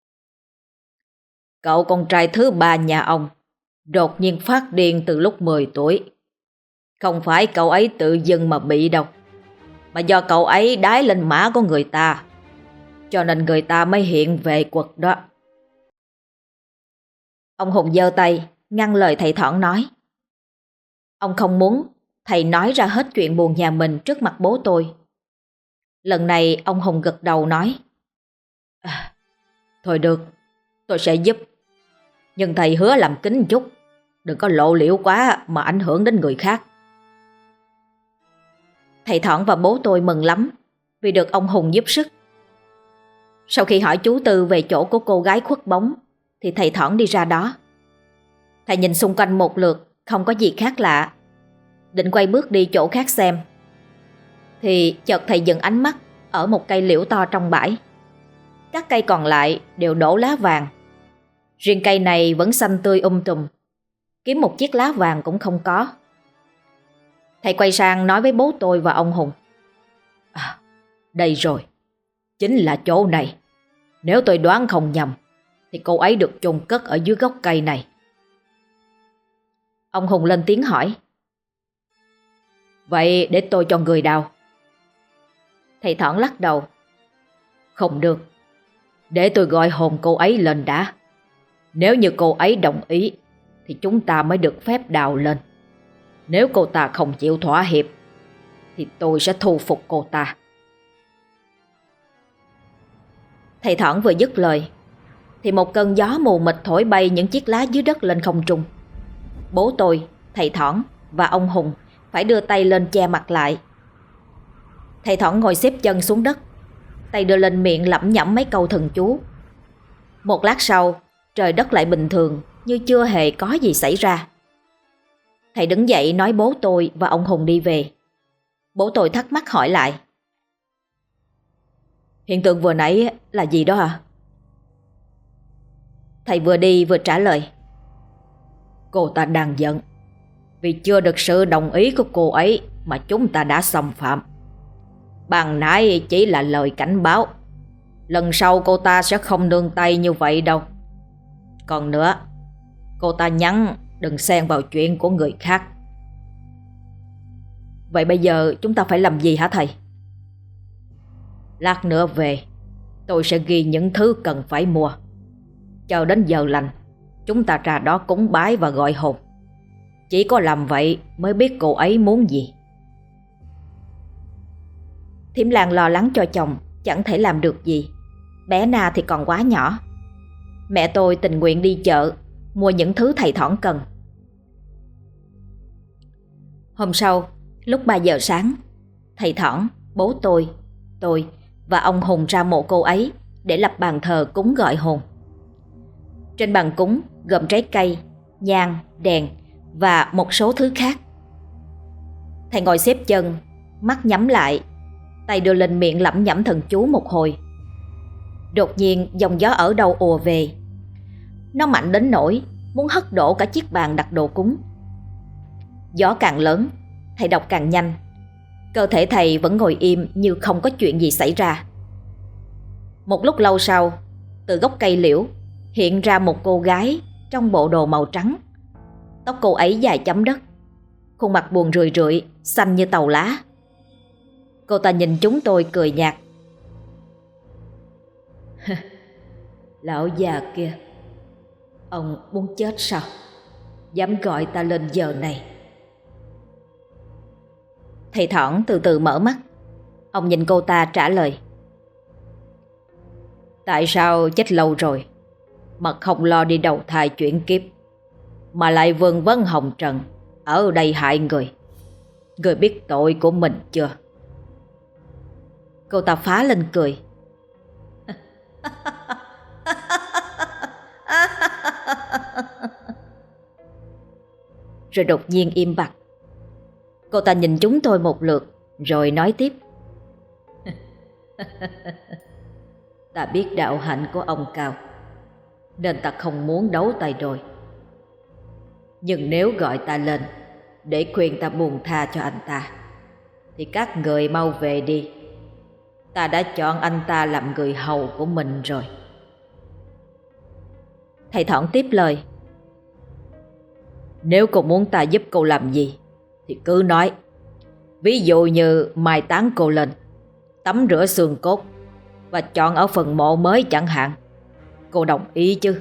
Cậu con trai thứ ba nhà ông đột nhiên phát điên từ lúc 10 tuổi. Không phải cậu ấy tự dưng mà bị đâu, mà do cậu ấy đái lên mã của người ta, cho nên người ta mới hiện về quật đó. Ông Hùng giơ tay ngăn lời thầy Thỏn nói. Ông không muốn thầy nói ra hết chuyện buồn nhà mình trước mặt bố tôi. Lần này ông Hùng gật đầu nói. Thôi được, tôi sẽ giúp. Nhưng thầy hứa làm kín chút, đừng có lộ liễu quá mà ảnh hưởng đến người khác. Thầy Thỏn và bố tôi mừng lắm vì được ông Hùng giúp sức. Sau khi hỏi chú Tư về chỗ của cô gái khuất bóng thì thầy Thỏn đi ra đó. Thầy nhìn xung quanh một lượt, không có gì khác lạ, định quay bước đi chỗ khác xem, thì chợt thầy dừng ánh mắt ở một cây liễu to trong bãi. Các cây còn lại đều đổ lá vàng, riêng cây này vẫn xanh tươi tùm, kiếm một chiếc lá vàng cũng không có. Thầy quay sang nói với bố tôi và ông Hùng. Đây rồi, chính là chỗ này. Nếu tôi đoán không nhầm thì cô ấy được chôn cất ở dưới gốc cây này. Ông Hùng lên tiếng hỏi. Vậy để tôi cho người đào. Thầy Thỏn lắc đầu. Không được, để tôi gọi hồn cô ấy lên đã. Nếu như cô ấy đồng ý thì chúng ta mới được phép đào lên. Nếu cô ta không chịu thỏa hiệp thì tôi sẽ thu phục cô ta. Thầy Thỏn vừa dứt lời thì một cơn gió mù mịt thổi bay những chiếc lá dưới đất lên không trung. Bố tôi, thầy Thỏn và ông Hùng phải đưa tay lên che mặt lại. Thầy Thỏn ngồi xếp chân xuống đất, tay đưa lên miệng lẩm nhẩm mấy câu thần chú. Một lát sau, trời đất lại bình thường như chưa hề có gì xảy ra. Thầy đứng dậy nói bố tôi và ông Hùng đi về. Bố tôi thắc mắc hỏi lại. Hiện tượng vừa nãy là gì đó hả? Thầy vừa đi vừa trả lời. Cô ta đang giận vì chưa được sự đồng ý của cô ấy mà chúng ta đã xâm phạm. Ban nãy chỉ là lời cảnh báo, lần sau cô ta sẽ không nương tay như vậy đâu. Còn nữa, cô ta nhắn đừng xen vào chuyện của người khác. Vậy bây giờ chúng ta phải làm gì hả thầy? Lát nữa về, tôi sẽ ghi những thứ cần phải mua. Chờ đến giờ lành, chúng ta ra đó cúng bái và gọi hồn. Chỉ có làm vậy mới biết cô ấy muốn gì. Thím Lan lo lắng cho chồng chẳng thể làm được gì. Bé Na thì còn quá nhỏ. Mẹ tôi tình nguyện đi chợ mua những thứ thầy Thỏn cần. Hôm sau, lúc 3 giờ sáng, thầy Thỏn, bố tôi và ông Hùng ra mộ cô ấy để lập bàn thờ cúng gọi hồn. Trên bàn cúng gồm trái cây, nhang, đèn và một số thứ khác. Thầy ngồi xếp chân, mắt nhắm lại, tay đưa lên miệng lẩm nhẩm thần chú một hồi. Đột nhiên dòng gió ở đâu ùa về. Nó mạnh đến nỗi muốn hất đổ cả chiếc bàn đặt đồ cúng. Gió càng lớn, thầy đọc càng nhanh. Cơ thể thầy vẫn ngồi im như không có chuyện gì xảy ra. Một lúc lâu sau, từ gốc cây liễu hiện ra một cô gái trong bộ đồ màu trắng. Tóc cô ấy dài chấm đất, khuôn mặt buồn rười rượi, xanh như tàu lá. Cô ta nhìn chúng tôi cười nhạt. Lão già kia, ông muốn chết sao? Dám gọi ta lên giờ này? Thầy Thỏn từ từ mở mắt. Ông nhìn cô ta trả lời. Tại sao chết lâu rồi mà không lo đi đầu thai chuyển kiếp, mà lại vương vấn hồng trần ở đây hại người? Người biết tội của mình chưa? Cô ta phá lên cười. Rồi đột nhiên im bặt. Cô ta nhìn chúng tôi một lượt rồi nói tiếp. Ta biết đạo hạnh của ông cao, nên ta không muốn đấu tay đôi. Nhưng nếu gọi ta lên để khuyên ta buông tha cho anh ta, thì các người mau về đi. Ta đã chọn anh ta làm người hầu của mình rồi. Thầy Thỏn tiếp lời. Nếu cô muốn ta giúp cô làm gì thì cứ nói. Ví dụ như mai táng cô lên, tắm rửa xương cốt và chọn ở phần mộ mới chẳng hạn. Cô đồng ý chứ?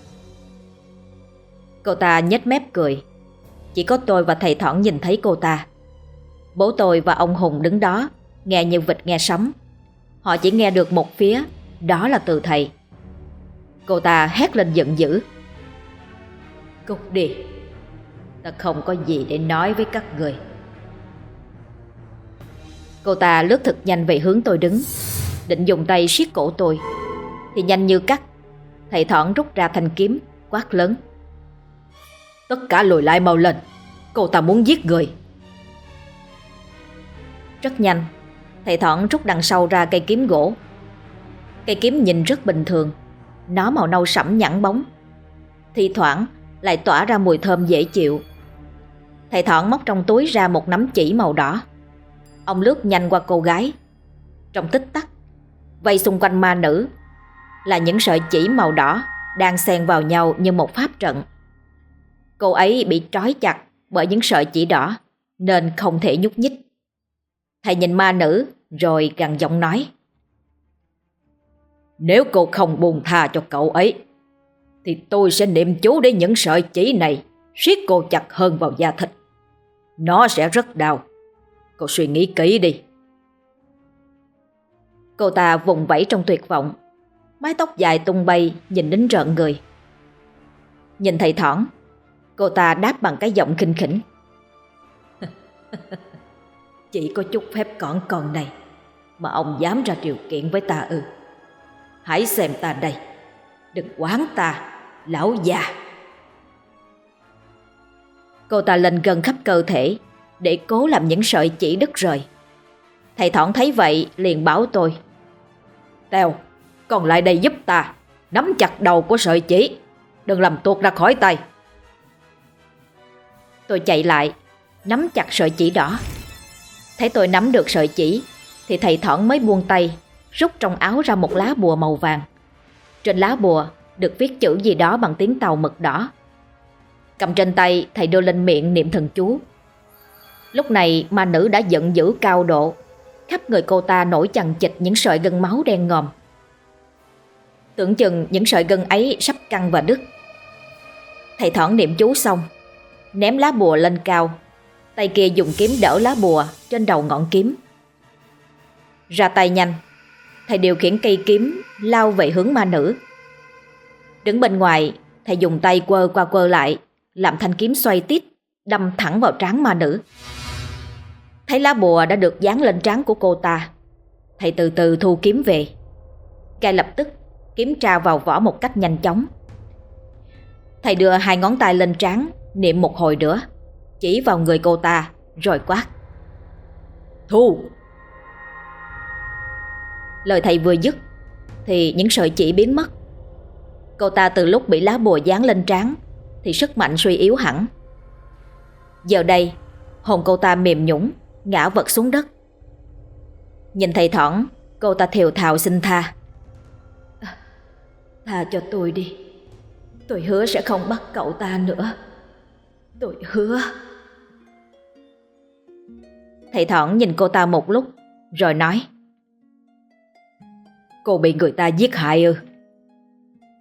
Cô ta nhếch mép cười. Chỉ có tôi và thầy Thỏn nhìn thấy cô ta. Bố tôi và ông Hùng đứng đó nghe như vịt nghe sấm. Họ chỉ nghe được một phía, đó là từ thầy. Cô ta hét lên giận dữ. Cút đi, ta không có gì để nói với các người. Cô ta lướt thật nhanh về hướng tôi đứng, định dùng tay siết cổ tôi. Thì nhanh như cắt, thầy Thỏn rút ra thanh kiếm, quát lớn. Tất cả lùi lại mau lên, cô ta muốn giết người. Rất nhanh, thầy Thỏn rút đằng sau ra cây kiếm gỗ. Cây kiếm nhìn rất bình thường, nó màu nâu sẫm nhẵn bóng, thi thoảng lại tỏa ra mùi thơm dễ chịu. Thầy Thỏn móc trong túi ra một nắm chỉ màu đỏ. Ông lướt nhanh qua cô gái. Trong tích tắc, vây xung quanh ma nữ là những sợi chỉ màu đỏ đang xen vào nhau như một pháp trận. Cô ấy bị trói chặt bởi những sợi chỉ đỏ nên không thể nhúc nhích. Thầy nhìn ma nữ rồi gằn giọng nói. Nếu cô không buông tha cho cậu ấy, thì tôi sẽ niệm chú để những sợi chỉ này siết cô chặt hơn vào da thịt. Nó sẽ rất đau. Cô suy nghĩ kỹ đi. Cô ta vùng vẫy trong tuyệt vọng, mái tóc dài tung bay nhìn đến rợn người. Nhìn thầy Thỏn, cô ta đáp bằng cái giọng khinh khỉnh. Chỉ có chút phép cỏn con này mà ông dám ra điều kiện với ta ư? Hãy xem ta đây, đừng quán ta, lão già. Cô ta lên gần khắp cơ thể để cố làm những sợi chỉ đứt rời. Thầy Thỏn thấy vậy liền bảo tôi. Tèo, còn lại đây giúp ta, nắm chặt đầu của sợi chỉ, đừng làm tuột ra khỏi tay. Tôi chạy lại, nắm chặt sợi chỉ đỏ. Thấy tôi nắm được sợi chỉ thì thầy Thỏn mới buông tay, rút trong áo ra một lá bùa màu vàng. Trên lá bùa được viết chữ gì đó bằng tiếng Tàu mực đỏ. Cầm trên tay, thầy đưa lên miệng niệm thần chú. Lúc này ma nữ đã giận dữ cao độ, khắp người cô ta nổi chằng chịt những sợi gân máu đen ngòm. Tưởng chừng những sợi gân ấy sắp căng và đứt. Thầy Thỏn niệm chú xong, ném lá bùa lên cao, tay kia dùng kiếm đỡ lá bùa trên đầu ngọn kiếm. Ra tay nhanh, thầy điều khiển cây kiếm lao về hướng ma nữ. Đứng bên ngoài, thầy dùng tay quơ qua quơ lại, làm thanh kiếm xoay tít, đâm thẳng vào trán ma nữ. Thấy lá bùa đã được dán lên trán của cô ta, thầy từ từ thu kiếm về. Ngay lập tức kiếm tra vào vỏ một cách nhanh chóng. Thầy đưa hai ngón tay lên trán, niệm một hồi nữa, chỉ vào người cô ta rồi quát. Thu! Lời thầy vừa dứt thì những sợi chỉ biến mất. Cô ta từ lúc bị lá bùa dán lên trán thì sức mạnh suy yếu hẳn. Giờ đây hồn cô ta mềm nhũn, ngã vật xuống đất. Nhìn thầy Thỏn, cô ta thều thào xin tha. Tha cho tôi đi, tôi hứa sẽ không bắt cậu ta nữa. Tôi hứa. Thầy Thỏn nhìn cô ta một lúc rồi nói. Cô bị người ta giết hại ư?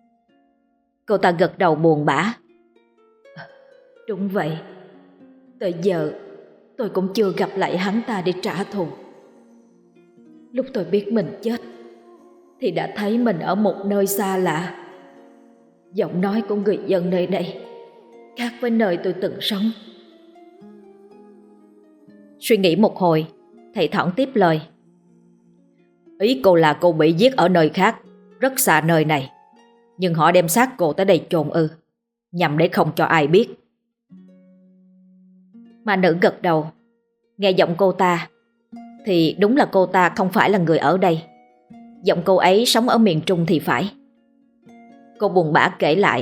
Cô ta gật đầu buồn bã. Đúng vậy, tới giờ tôi cũng chưa gặp lại hắn ta để trả thù. Lúc tôi biết mình chết thì đã thấy mình ở một nơi xa lạ. Giọng nói của người dân nơi đây khác với nơi tôi từng sống. Suy nghĩ một hồi, thầy Thỏn tiếp lời. Ý cô là cô bị giết ở nơi khác, rất xa nơi này, nhưng họ đem xác cô tới đây chôn ư, nhằm để không cho ai biết. Mà nữ gật đầu. Nghe giọng cô ta thì đúng là cô ta không phải là người ở đây. Giọng cô ấy sống ở miền Trung thì phải. Cô buồn bã kể lại.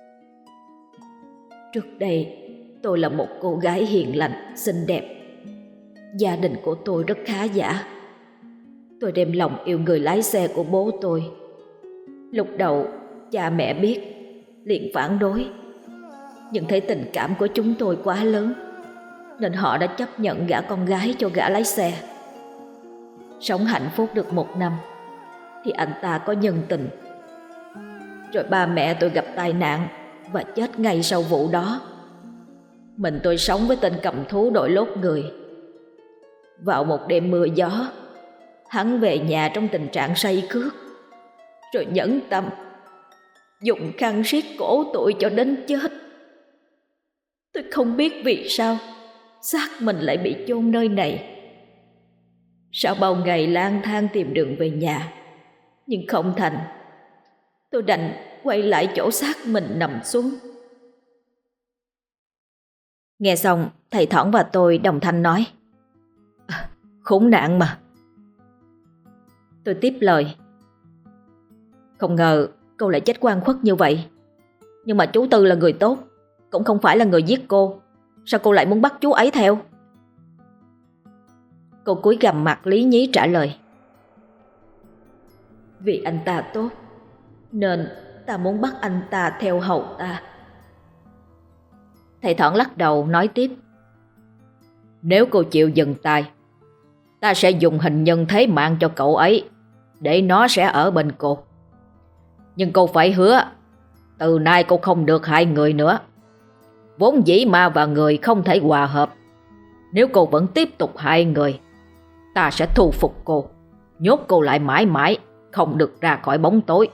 Trước đây tôi là một cô gái hiền lành, xinh đẹp. Gia đình của tôi rất khá giả. Tôi đem lòng yêu người lái xe của bố tôi. Lúc đầu cha mẹ biết liền phản đối, nhưng thấy tình cảm của chúng tôi quá lớn nên họ đã chấp nhận gả con gái cho gã lái xe. Sống hạnh phúc được 1 năm thì anh ta có nhân tình. Rồi ba mẹ tôi gặp tai nạn và chết ngay sau vụ đó. Mình tôi sống với tên cầm thú đội lốt người. Vào một đêm mưa gió, hắn về nhà trong tình trạng say cướp, rồi nhẫn tâm dùng khăn siết cổ tôi cho đến chết. Tôi không biết vì sao xác mình lại bị chôn nơi này. Sau bao ngày lang thang tìm đường về nhà nhưng không thành, tôi đành quay lại chỗ xác mình nằm xuống. Nghe xong, thầy Thỏn và tôi đồng thanh nói. Khốn nạn mà. Tôi tiếp lời. Không ngờ cô lại chết oan khuất như vậy. Nhưng mà chú Tư là người tốt, cũng không phải là người giết cô. Sao cô lại muốn bắt chú ấy theo? Cô cúi gằm mặt lý nhí trả lời. Vì anh ta tốt nên ta muốn bắt anh ta theo hầu ta. Thầy Thỏn lắc đầu nói tiếp. Nếu cô chịu dừng tay, ta sẽ dùng hình nhân thế mạng cho cậu ấy, để nó sẽ ở bên cô. Nhưng cô phải hứa từ nay cô không được hại người nữa. Vốn dĩ ma và người không thể hòa hợp. Nếu cô vẫn tiếp tục hại người, ta sẽ thu phục cô, nhốt cô lại mãi mãi, không được ra khỏi bóng tối.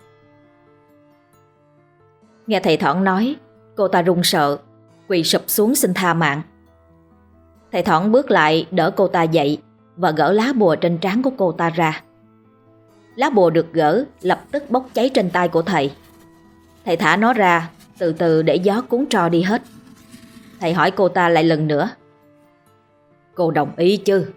Nghe thầy Thỏn nói, cô ta run sợ, quỳ sụp xuống xin tha mạng. Thầy Thỏn bước lại đỡ cô ta dậy và gỡ lá bùa trên trán của cô ta ra. Lá bùa được gỡ lập tức bốc cháy trên tay của thầy. Thầy thả nó ra, từ từ để gió cuốn trò đi hết. Thầy hỏi cô ta lại lần nữa. Cô đồng ý chứ?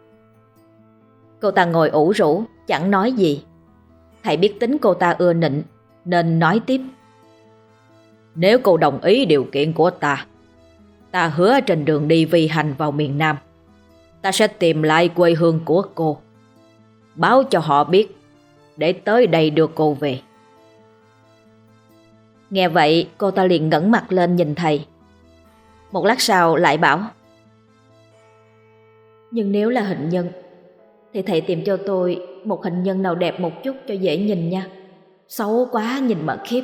Cô ta ngồi ủ rũ, chẳng nói gì. Thầy biết tính cô ta ưa nịnh nên nói tiếp. Nếu cô đồng ý điều kiện của ta hứa trên đường đi vi hành vào miền Nam, ta sẽ tìm lại quê hương của cô, báo cho họ biết để tới đây đưa cô về. Nghe vậy, cô ta liền ngẩng mặt lên nhìn thầy. Một lát sau lại bảo. Nhưng nếu là hình nhân thì thầy tìm cho tôi một hình nhân nào đẹp một chút cho dễ nhìn nha. Xấu quá nhìn mà khiếp.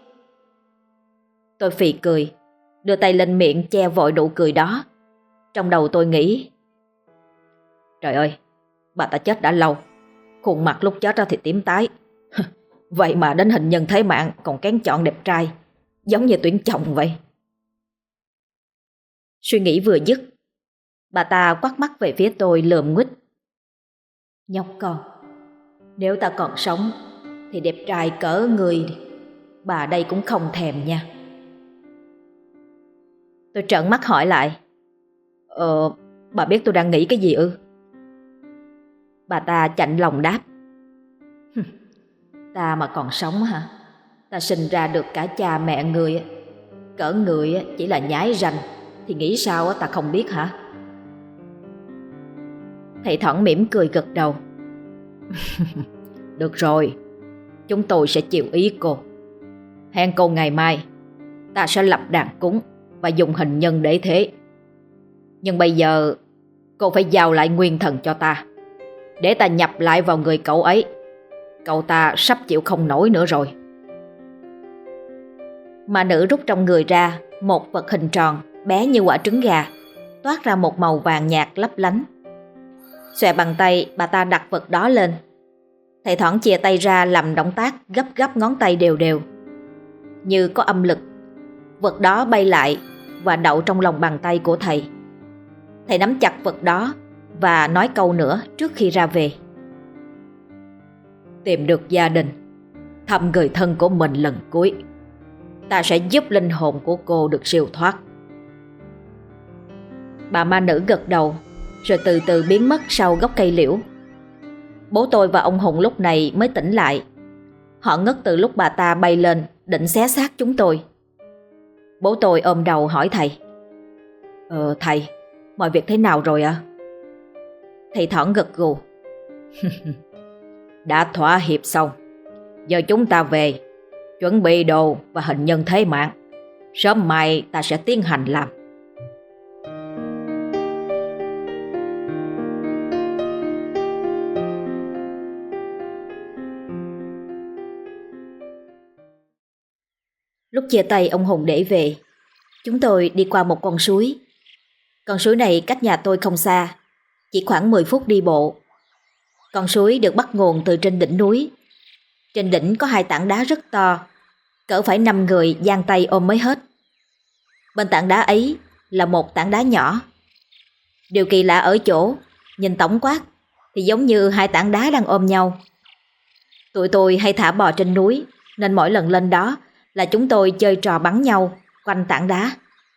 Tôi phì cười, đưa tay lên miệng che vội nụ cười đó. Trong đầu tôi nghĩ, trời ơi, bà ta chết đã lâu, khuôn mặt lúc chết ra thì tím tái. Vậy mà đến hình nhân thế mạng còn kén chọn đẹp trai, giống như tuyển chồng vậy. Suy nghĩ vừa dứt, bà ta quắt mắt về phía tôi lườm nguýt. Nhóc con, nếu ta còn sống thì đẹp trai cỡ người bà đây cũng không thèm nha. Tôi trợn mắt hỏi lại. Bà biết tôi đang nghĩ cái gì ư? Bà ta chạnh lòng đáp. Ta mà còn sống hả? Ta sinh ra được cả cha mẹ người, cỡ người chỉ là nhái ranh thì nghĩ sao ta không biết hả? Thầy Thỏn mỉm cười gật đầu. Được rồi, chúng tôi sẽ chịu ý cô. Hẹn cô ngày mai, ta sẽ lập đàn cúng và dùng hình nhân để thế. Nhưng bây giờ cô phải giao lại nguyên thần cho ta, để ta nhập lại vào người cậu ấy. Cậu ta sắp chịu không nổi nữa rồi. Mà nữ rút trong người ra một vật hình tròn bé như quả trứng gà, toát ra một màu vàng nhạt lấp lánh. Xòe bằng tay, bà ta đặt vật đó lên. Thầy thoảng chìa tay ra làm động tác gấp gấp ngón tay đều đều. Như có âm lực, vật đó bay lại và đậu trong lòng bàn tay của thầy. Thầy nắm chặt vật đó và nói câu nữa trước khi ra về. Tìm được gia đình, thăm người thân của mình lần cuối, ta sẽ giúp linh hồn của cô được siêu thoát. Bà ma nữ gật đầu rồi từ từ biến mất sau gốc cây liễu. Bố tôi và ông Hùng lúc này mới tỉnh lại. Họ ngất từ lúc bà ta bay lên định xé xác chúng tôi. Bố tôi ôm đầu hỏi thầy: Thầy, mọi việc thế nào rồi ạ? Thầy Thỏn gật gù. Đã thỏa hiệp xong, giờ chúng ta về, chuẩn bị đồ và hình nhân thế mạng. Sớm mai ta sẽ tiến hành làm. Lúc chia tay ông Hùng để về, chúng tôi đi qua một con suối. Con suối này cách nhà tôi không xa, chỉ khoảng 10 phút đi bộ. Con suối được bắt nguồn từ trên đỉnh núi. Trên đỉnh có 2 tảng đá rất to, cỡ phải 5 người giang tay ôm mới hết. Bên tảng đá ấy là một tảng đá nhỏ. Điều kỳ lạ ở chỗ, nhìn tổng quát thì giống như 2 tảng đá đang ôm nhau. Tụi tôi hay thả bò trên núi, nên mỗi lần lên đó là chúng tôi chơi trò bắn nhau quanh tảng đá.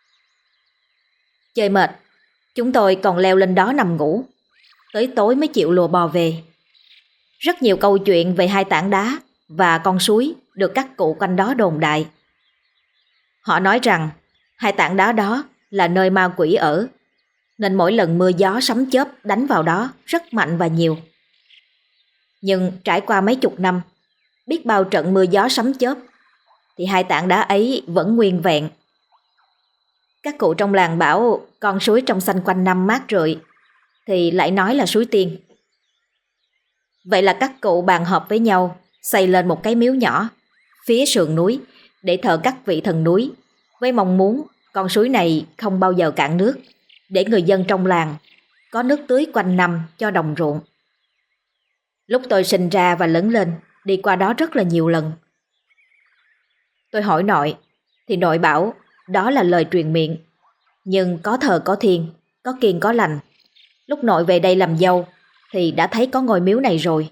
Chơi mệt, chúng tôi còn leo lên đó nằm ngủ, tới tối mới chịu lùa bò về. Rất nhiều câu chuyện về 2 tảng đá và con suối được các cụ quanh đó đồn đại. Họ nói rằng 2 tảng đá đó là nơi ma quỷ ở, nên mỗi lần mưa gió sấm chớp đánh vào đó rất mạnh và nhiều. Nhưng trải qua mấy chục năm, biết bao trận mưa gió sấm chớp, thì 2 tảng đá ấy vẫn nguyên vẹn. Các cụ trong làng bảo con suối trong xanh quanh năm mát rượi, thì lại nói là suối tiên. Vậy là các cụ bàn họp với nhau, xây lên một cái miếu nhỏ phía sườn núi để thờ các vị thần núi, với mong muốn con suối này không bao giờ cạn nước, để người dân trong làng có nước tưới quanh năm cho đồng ruộng. Lúc tôi sinh ra và lớn lên, đi qua đó rất là nhiều lần. Tôi hỏi nội, thì nội bảo đó là lời truyền miệng, nhưng có thờ có thiêng, có kiêng có lành. Lúc nội về đây làm dâu thì đã thấy có ngôi miếu này rồi.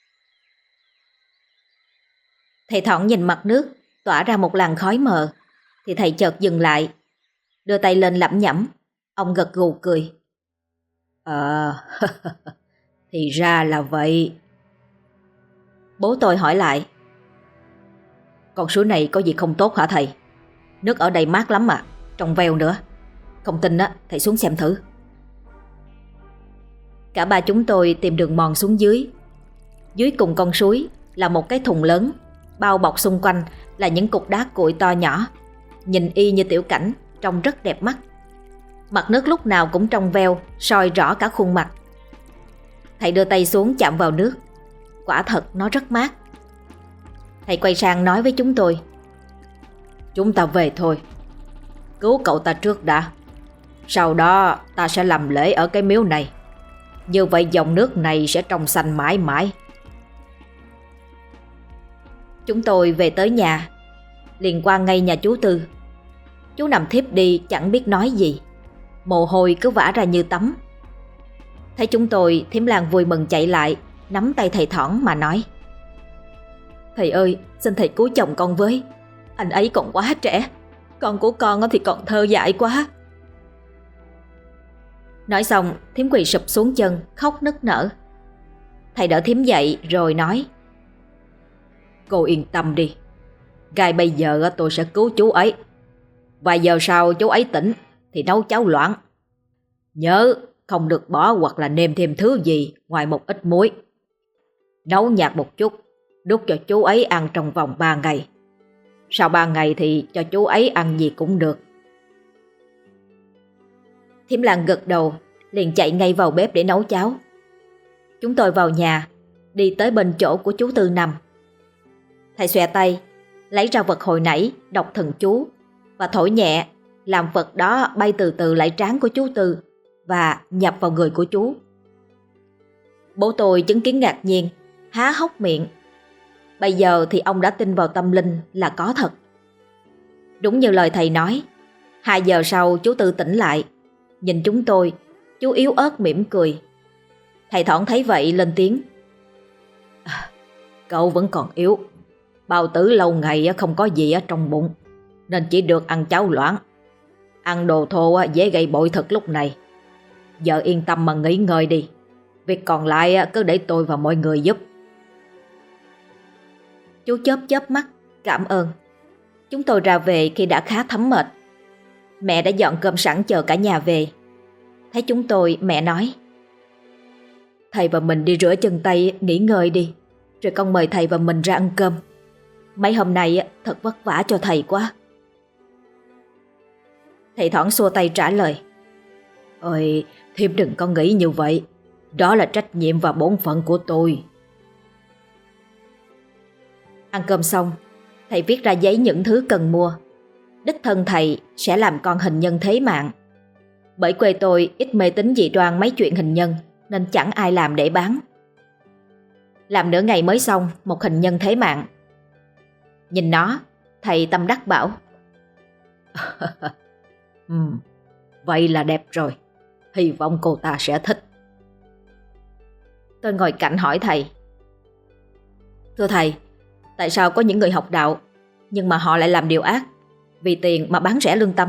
Thầy Thỏn nhìn mặt nước tỏa ra một làn khói mờ, thì thầy chợt dừng lại, đưa tay lên lẩm nhẩm. Ông gật gù cười. Thì ra là vậy. Bố tôi hỏi lại: Con suối này có gì không tốt hả thầy? Nước ở đây mát lắm mà, trong veo nữa. Không tin á, thầy xuống xem thử. Cả ba chúng tôi tìm đường mòn xuống dưới. Dưới cùng con suối là một cái thùng lớn, bao bọc xung quanh là những cục đá cuội to nhỏ, nhìn y như tiểu cảnh, trông rất đẹp mắt. Mặt nước lúc nào cũng trong veo, soi rõ cả khuôn mặt. Thầy đưa tay xuống chạm vào nước. Quả thật nó rất mát. Thầy quay sang nói với chúng tôi: Chúng ta về thôi, cứu cậu ta trước đã. Sau đó ta sẽ làm lễ ở cái miếu này. Như vậy dòng nước này sẽ trong xanh mãi mãi. Chúng tôi về tới nhà, liền qua ngay nhà chú Tư. Chú nằm thiếp đi chẳng biết nói gì, mồ hôi cứ vã ra như tắm. Thấy chúng tôi, thím làng vui mừng chạy lại, nắm tay thầy Thỏn mà nói: Thầy ơi, xin thầy cứu chồng con với. Anh ấy còn quá trẻ, con của con thì còn thơ dại quá. Nói xong, thím quỳ sụp xuống chân, khóc nức nở. Thầy đỡ thím dậy rồi nói: Cô yên tâm đi, ngay bây giờ tôi sẽ cứu chú ấy. Vài giờ sau chú ấy tỉnh thì nấu cháo loãng. Nhớ không được bỏ hoặc là nêm thêm thứ gì ngoài một ít muối. Nấu nhạt một chút, đút cho chú ấy ăn trong vòng 3 ngày. Sau 3 ngày thì cho chú ấy ăn gì cũng được. Thím làng gật đầu, liền chạy ngay vào bếp để nấu cháo. Chúng tôi vào nhà, đi tới bên chỗ của chú Tư nằm. Thầy xòe tay, lấy ra vật hồi nãy, đọc thần chú và thổi nhẹ, làm vật đó bay từ từ lại trán của chú Tư và nhập vào người của chú. Bố tôi chứng kiến ngạc nhiên, há hốc miệng. Bây giờ thì ông đã tin vào tâm linh là có thật. Đúng như lời thầy nói, 2 giờ sau chú Tư tỉnh lại. Nhìn chúng tôi, chú yếu ớt mỉm cười. Thầy Thỏn thấy vậy lên tiếng: Cậu vẫn còn yếu. Bao tử lâu ngày không có gì ở trong bụng, nên chỉ được ăn cháo loãng. Ăn đồ thô dễ gây bội thực lúc này. Giờ yên tâm mà nghỉ ngơi đi. Việc còn lại cứ để tôi và mọi người giúp. Chú chớp chớp mắt, cảm ơn. Chúng tôi ra về khi đã khá thấm mệt. Mẹ đã dọn cơm sẵn chờ cả nhà về. Thấy chúng tôi, mẹ nói: Thầy và mình đi rửa chân tay nghỉ ngơi đi, rồi con mời thầy và mình ra ăn cơm. Mấy hôm nay thật vất vả cho thầy quá. Thầy Thỏn xua tay trả lời: Ôi, Thiếp đừng có nghĩ như vậy. Đó là trách nhiệm và bổn phận của tôi. Ăn cơm xong, thầy viết ra giấy những thứ cần mua. Đích thân thầy sẽ làm con hình nhân thế mạng. Bởi quê tôi ít mê tín dị đoan mấy chuyện hình nhân, nên chẳng ai làm để bán. Làm nửa ngày mới xong một hình nhân thế mạng. Nhìn nó, thầy tâm đắc bảo: Vậy là đẹp rồi. Hy vọng cô ta sẽ thích. Tôi ngồi cạnh hỏi thầy: Thưa thầy, tại sao có những người học đạo nhưng mà họ lại làm điều ác, vì tiền mà bán rẻ lương tâm?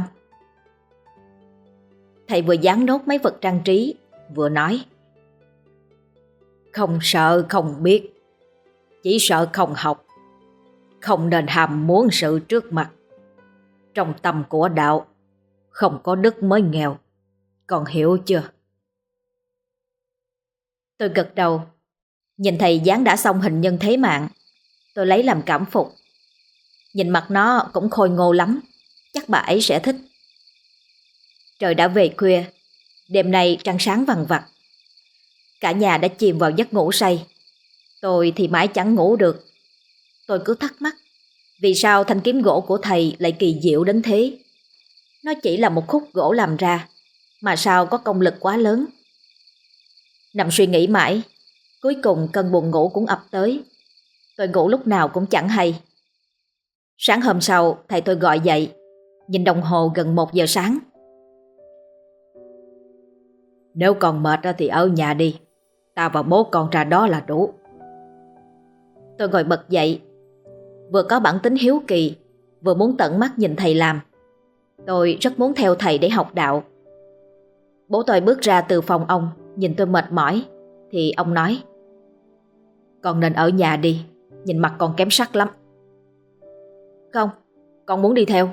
Thầy vừa dán nốt mấy vật trang trí, vừa nói: Không sợ không biết, chỉ sợ không học. Không nên ham muốn sự trước mặt. Trong tâm của đạo, không có đức mới nghèo. Con hiểu chưa? Tôi gật đầu. Nhìn thầy dán đã xong hình nhân thế mạng, tôi lấy làm cảm phục. Nhìn mặt nó cũng khôi ngô lắm, chắc bà ấy sẽ thích. Trời đã về khuya, đêm nay trăng sáng vằng vặc. Cả nhà đã chìm vào giấc ngủ say. Tôi thì mãi chẳng ngủ được. Tôi cứ thắc mắc, vì sao thanh kiếm gỗ của thầy lại kỳ diệu đến thế? Nó chỉ là một khúc gỗ làm ra, mà sao có công lực quá lớn? Nằm suy nghĩ mãi, cuối cùng cơn buồn ngủ cũng ập tới. Tôi ngủ lúc nào cũng chẳng hay. Sáng hôm sau, thầy tôi gọi dậy. Nhìn đồng hồ gần 1 giờ sáng. Nếu còn mệt thì ở nhà đi. Ta và bố con ra đó là đủ. Tôi ngồi bật dậy. Vừa có bản tính hiếu kỳ, vừa muốn tận mắt nhìn thầy làm. Tôi rất muốn theo thầy để học đạo. Bố tôi bước ra từ phòng ông, nhìn tôi mệt mỏi, thì ông nói: Con nên ở nhà đi, nhìn mặt con kém sắc lắm. Không, con muốn đi theo.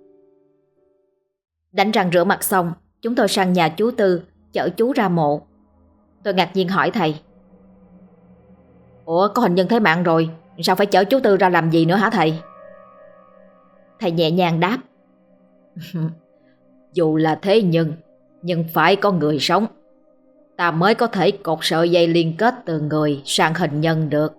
Đánh răng rửa mặt xong, chúng tôi sang nhà chú Tư, chở chú ra mộ. Tôi ngạc nhiên hỏi thầy: Ủa, có hình nhân thế mạng rồi, sao phải chở chú Tư ra làm gì nữa hả thầy? Thầy nhẹ nhàng đáp: Dù là thế nhân, nhưng phải có người sống. Ta mới có thể cột sợi dây liên kết từ người sang hình nhân được.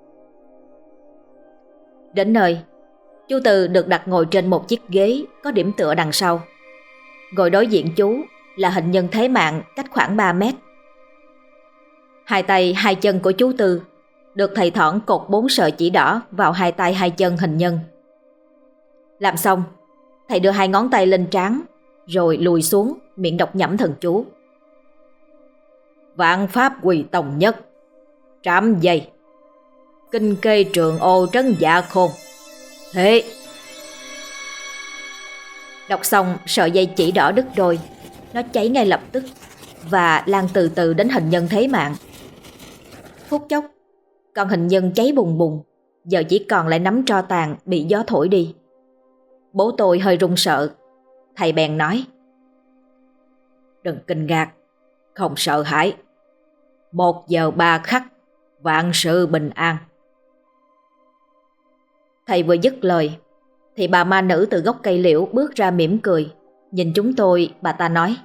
Đến nơi, chú Tư được đặt ngồi trên một chiếc ghế có điểm tựa đằng sau. Ngồi đối diện chú là hình nhân thế mạng cách khoảng 3 mét. Hai tay hai chân của chú Tư được thầy Thỏn cột 4 sợi chỉ đỏ vào hai tay hai chân hình nhân. Làm xong, thầy đưa 2 ngón tay lên trán, rồi lùi xuống, miệng đọc nhẩm thần chú: Vạn pháp quỳ tòng nhất, trảm dây, kinh kê trường ô trấn dạ khôn. Thế. Đọc xong, sợi dây chỉ đỏ đứt đôi. Nó cháy ngay lập tức và lan từ từ đến hình nhân thế mạng. Phút chốc, con hình nhân cháy bùng bùng, giờ chỉ còn lại nắm tro tàn bị gió thổi đi. Bố tôi hơi run sợ. Thầy bèn nói: Đừng kinh ngạc, không sợ hãi. 1 giờ 3 khắc, vạn sự bình an. Thầy vừa dứt lời thì bà ma nữ từ gốc cây liễu bước ra mỉm cười. Nhìn chúng tôi, bà ta nói: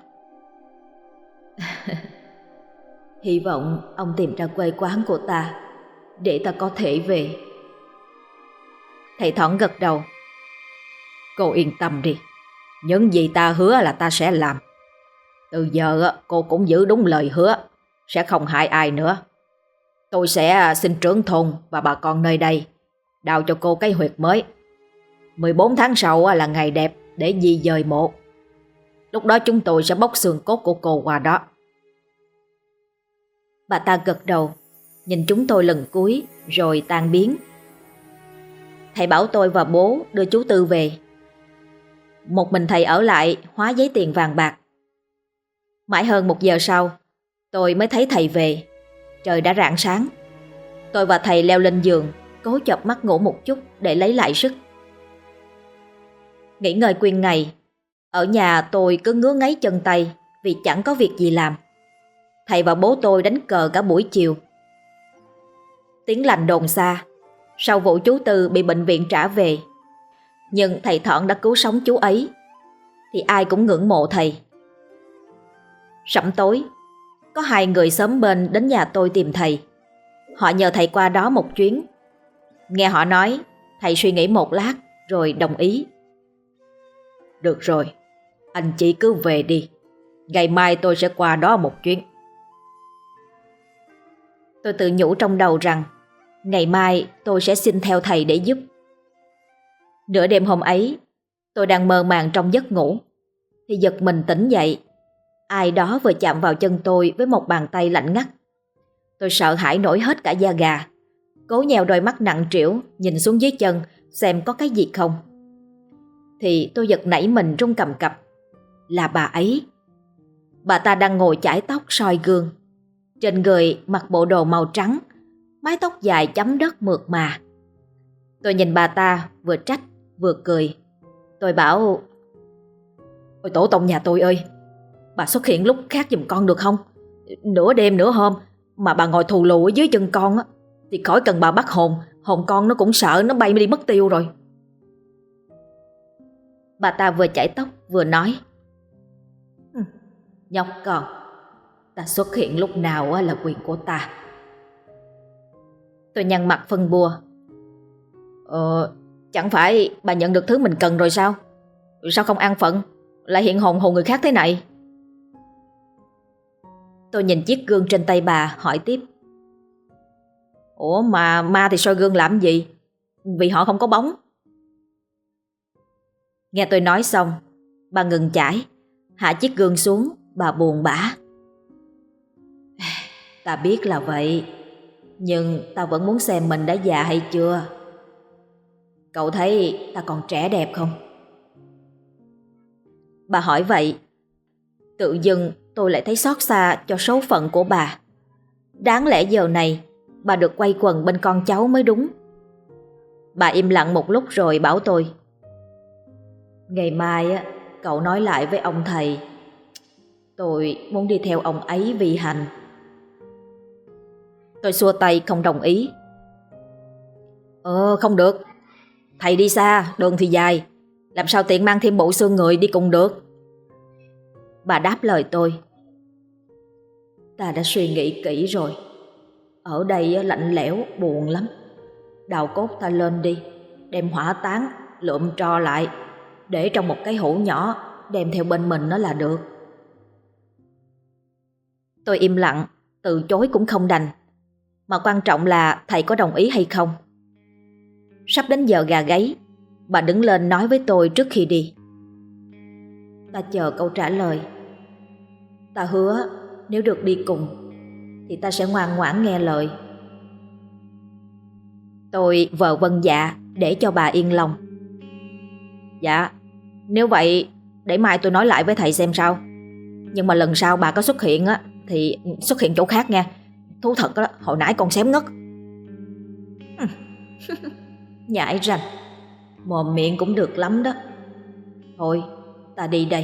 Hy vọng ông tìm ra quê quán của ta để ta có thể về. Thầy Thọn gật đầu. Cô yên tâm đi, những gì ta hứa là ta sẽ làm. Từ giờ cô cũng giữ đúng lời hứa, sẽ không hại ai nữa. Tôi sẽ xin trưởng thôn và bà con nơi đây đào cho cô cái huyệt mới. 14 tháng sau là ngày đẹp để di dời mộ. Lúc đó chúng tôi sẽ bóc xương cốt của cô qua đó. Bà ta gật đầu, nhìn chúng tôi lần cuối rồi tan biến. Thầy bảo tôi và bố đưa chú Tư về. Một mình thầy ở lại hóa giấy tiền vàng bạc. Mãi hơn 1 giờ sau, tôi mới thấy thầy về. Trời đã rạng sáng. Tôi và thầy leo lên giường, cố chợp mắt ngủ một chút để lấy lại sức. Nghỉ ngơi nguyên ngày, ở nhà tôi cứ ngứa ngáy chân tay vì chẳng có việc gì làm. Thầy và bố tôi đánh cờ cả buổi chiều. Tiếng lành đồn xa, sau vụ chú Tư bị bệnh viện trả về. Nhưng thầy Thọn đã cứu sống chú ấy, thì ai cũng ngưỡng mộ thầy. Sẩm tối, có 2 người xóm bên đến nhà tôi tìm thầy. Họ nhờ thầy qua đó một chuyến. Nghe họ nói, thầy suy nghĩ một lát rồi đồng ý. Được rồi, anh chị cứ về đi. Ngày mai tôi sẽ qua đó một chuyến. Tôi tự nhủ trong đầu rằng ngày mai tôi sẽ xin theo thầy để giúp. Nửa đêm hôm ấy, tôi đang mơ màng trong giấc ngủ thì giật mình tỉnh dậy. Ai đó vừa chạm vào chân tôi với một bàn tay lạnh ngắt. Tôi sợ hãi nổi hết cả da gà, cố nheo đôi mắt nặng trĩu nhìn xuống dưới chân xem có cái gì không. Thì tôi giật nảy mình run cầm cập. Là bà ấy. Bà ta đang ngồi chải tóc soi gương. Trên người mặc bộ đồ màu trắng, mái tóc dài chấm đất mượt mà. Tôi nhìn bà ta vừa trách vừa cười. Tôi bảo: Ôi tổ tông nhà tôi ơi, bà xuất hiện lúc khác giùm con được không? Nửa đêm nửa hôm mà bà ngồi thù lù ở dưới chân con á, thì khỏi cần bà bắt hồn. Hồn con nó cũng sợ nó bay đi mất tiêu rồi. Bà ta vừa chải tóc vừa nói: Nhóc con, ta xuất hiện lúc nào là quyền của ta. Tôi nhăn mặt phân bua: Chẳng phải bà nhận được thứ mình cần rồi sao? Sao không an phận, lại hiện hồn hù người khác thế này? Tôi nhìn chiếc gương trên tay bà hỏi tiếp: Ủa mà ma thì soi gương làm gì? Vì họ không có bóng. Nghe tôi nói xong, bà ngừng chải, hạ chiếc gương xuống, bà buồn bã: Ta biết là vậy, nhưng ta vẫn muốn xem mình đã già hay chưa. Cậu thấy ta còn trẻ đẹp không? Bà hỏi vậy, tự dưng tôi lại thấy xót xa cho số phận của bà. Đáng lẽ giờ này bà được quay quần bên con cháu mới đúng. Bà im lặng một lúc rồi bảo tôi: Ngày mai cậu nói lại với ông thầy. Tôi muốn đi theo ông ấy vi hành. Tôi xua tay không đồng ý. Không được. Thầy đi xa, đường thì dài, làm sao tiện mang thêm bộ xương người đi cùng được. Bà đáp lời tôi: Ta đã suy nghĩ kỹ rồi. Ở đây lạnh lẽo, buồn lắm. Đào cốt ta lên đi, đem hỏa táng, lượm tro lại, để trong một cái hũ nhỏ, đem theo bên mình nó là được. Tôi im lặng, từ chối cũng không đành. Mà quan trọng là thầy có đồng ý hay không. Sắp đến giờ gà gáy, bà đứng lên nói với tôi trước khi đi: Ta chờ câu trả lời. Ta hứa nếu được đi cùng thì ta sẽ ngoan ngoãn nghe lời. Tôi vờ vâng dạ để cho bà yên lòng. Dạ, nếu vậy để mai tôi nói lại với thầy xem sao. Nhưng mà lần sau bà có xuất hiện thì xuất hiện chỗ khác nha. Thú thật đó, hồi nãy con xém ngất. Nhãi ranh, mồm miệng cũng được lắm đó. Thôi, ta đi đây.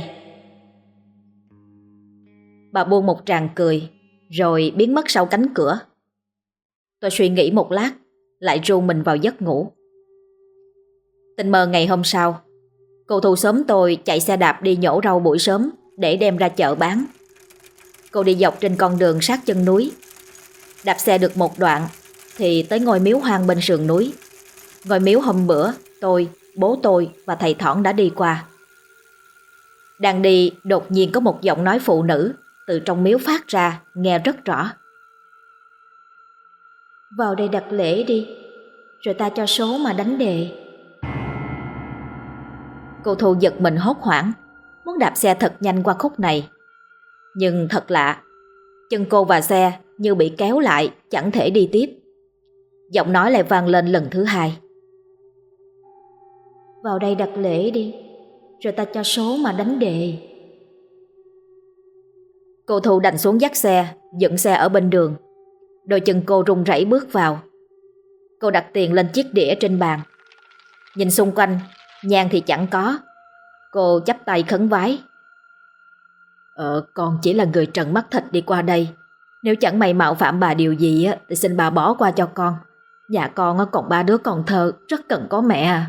Bà buông một tràng cười, rồi biến mất sau cánh cửa. Tôi suy nghĩ một lát, lại ru mình vào giấc ngủ. Tình mơ ngày hôm sau, cô Thu xóm tôi chạy xe đạp đi nhổ rau buổi sớm để đem ra chợ bán. Cô đi dọc trên con đường sát chân núi. Đạp xe được một đoạn thì tới ngôi miếu hoang bên sườn núi. Ngôi miếu hôm bữa tôi, bố tôi và thầy Thỏn đã đi qua. Đang đi, đột nhiên có một giọng nói phụ nữ từ trong miếu phát ra, nghe rất rõ. Vào đây đặt lễ đi, rồi ta cho số mà đánh đề. Cô Thu giật mình hốt hoảng, muốn đạp xe thật nhanh qua khúc này. Nhưng thật lạ, chân cô và xe như bị kéo lại, chẳng thể đi tiếp. Giọng nói lại vang lên lần thứ hai. Vào đây đặt lễ đi, rồi ta cho số mà đánh đề. Cô Thu đành xuống dắt xe, dựng xe ở bên đường. Đôi chân cô run rẩy bước vào. Cô đặt tiền lên chiếc đĩa trên bàn. Nhìn xung quanh, nhang thì chẳng có. Cô chắp tay khấn vái. Con chỉ là người trần mắt thịt đi qua đây. Nếu chẳng may mạo phạm bà điều gì thì xin bà bỏ qua cho con. Nhà con còn 3 đứa con thơ, rất cần có mẹ à.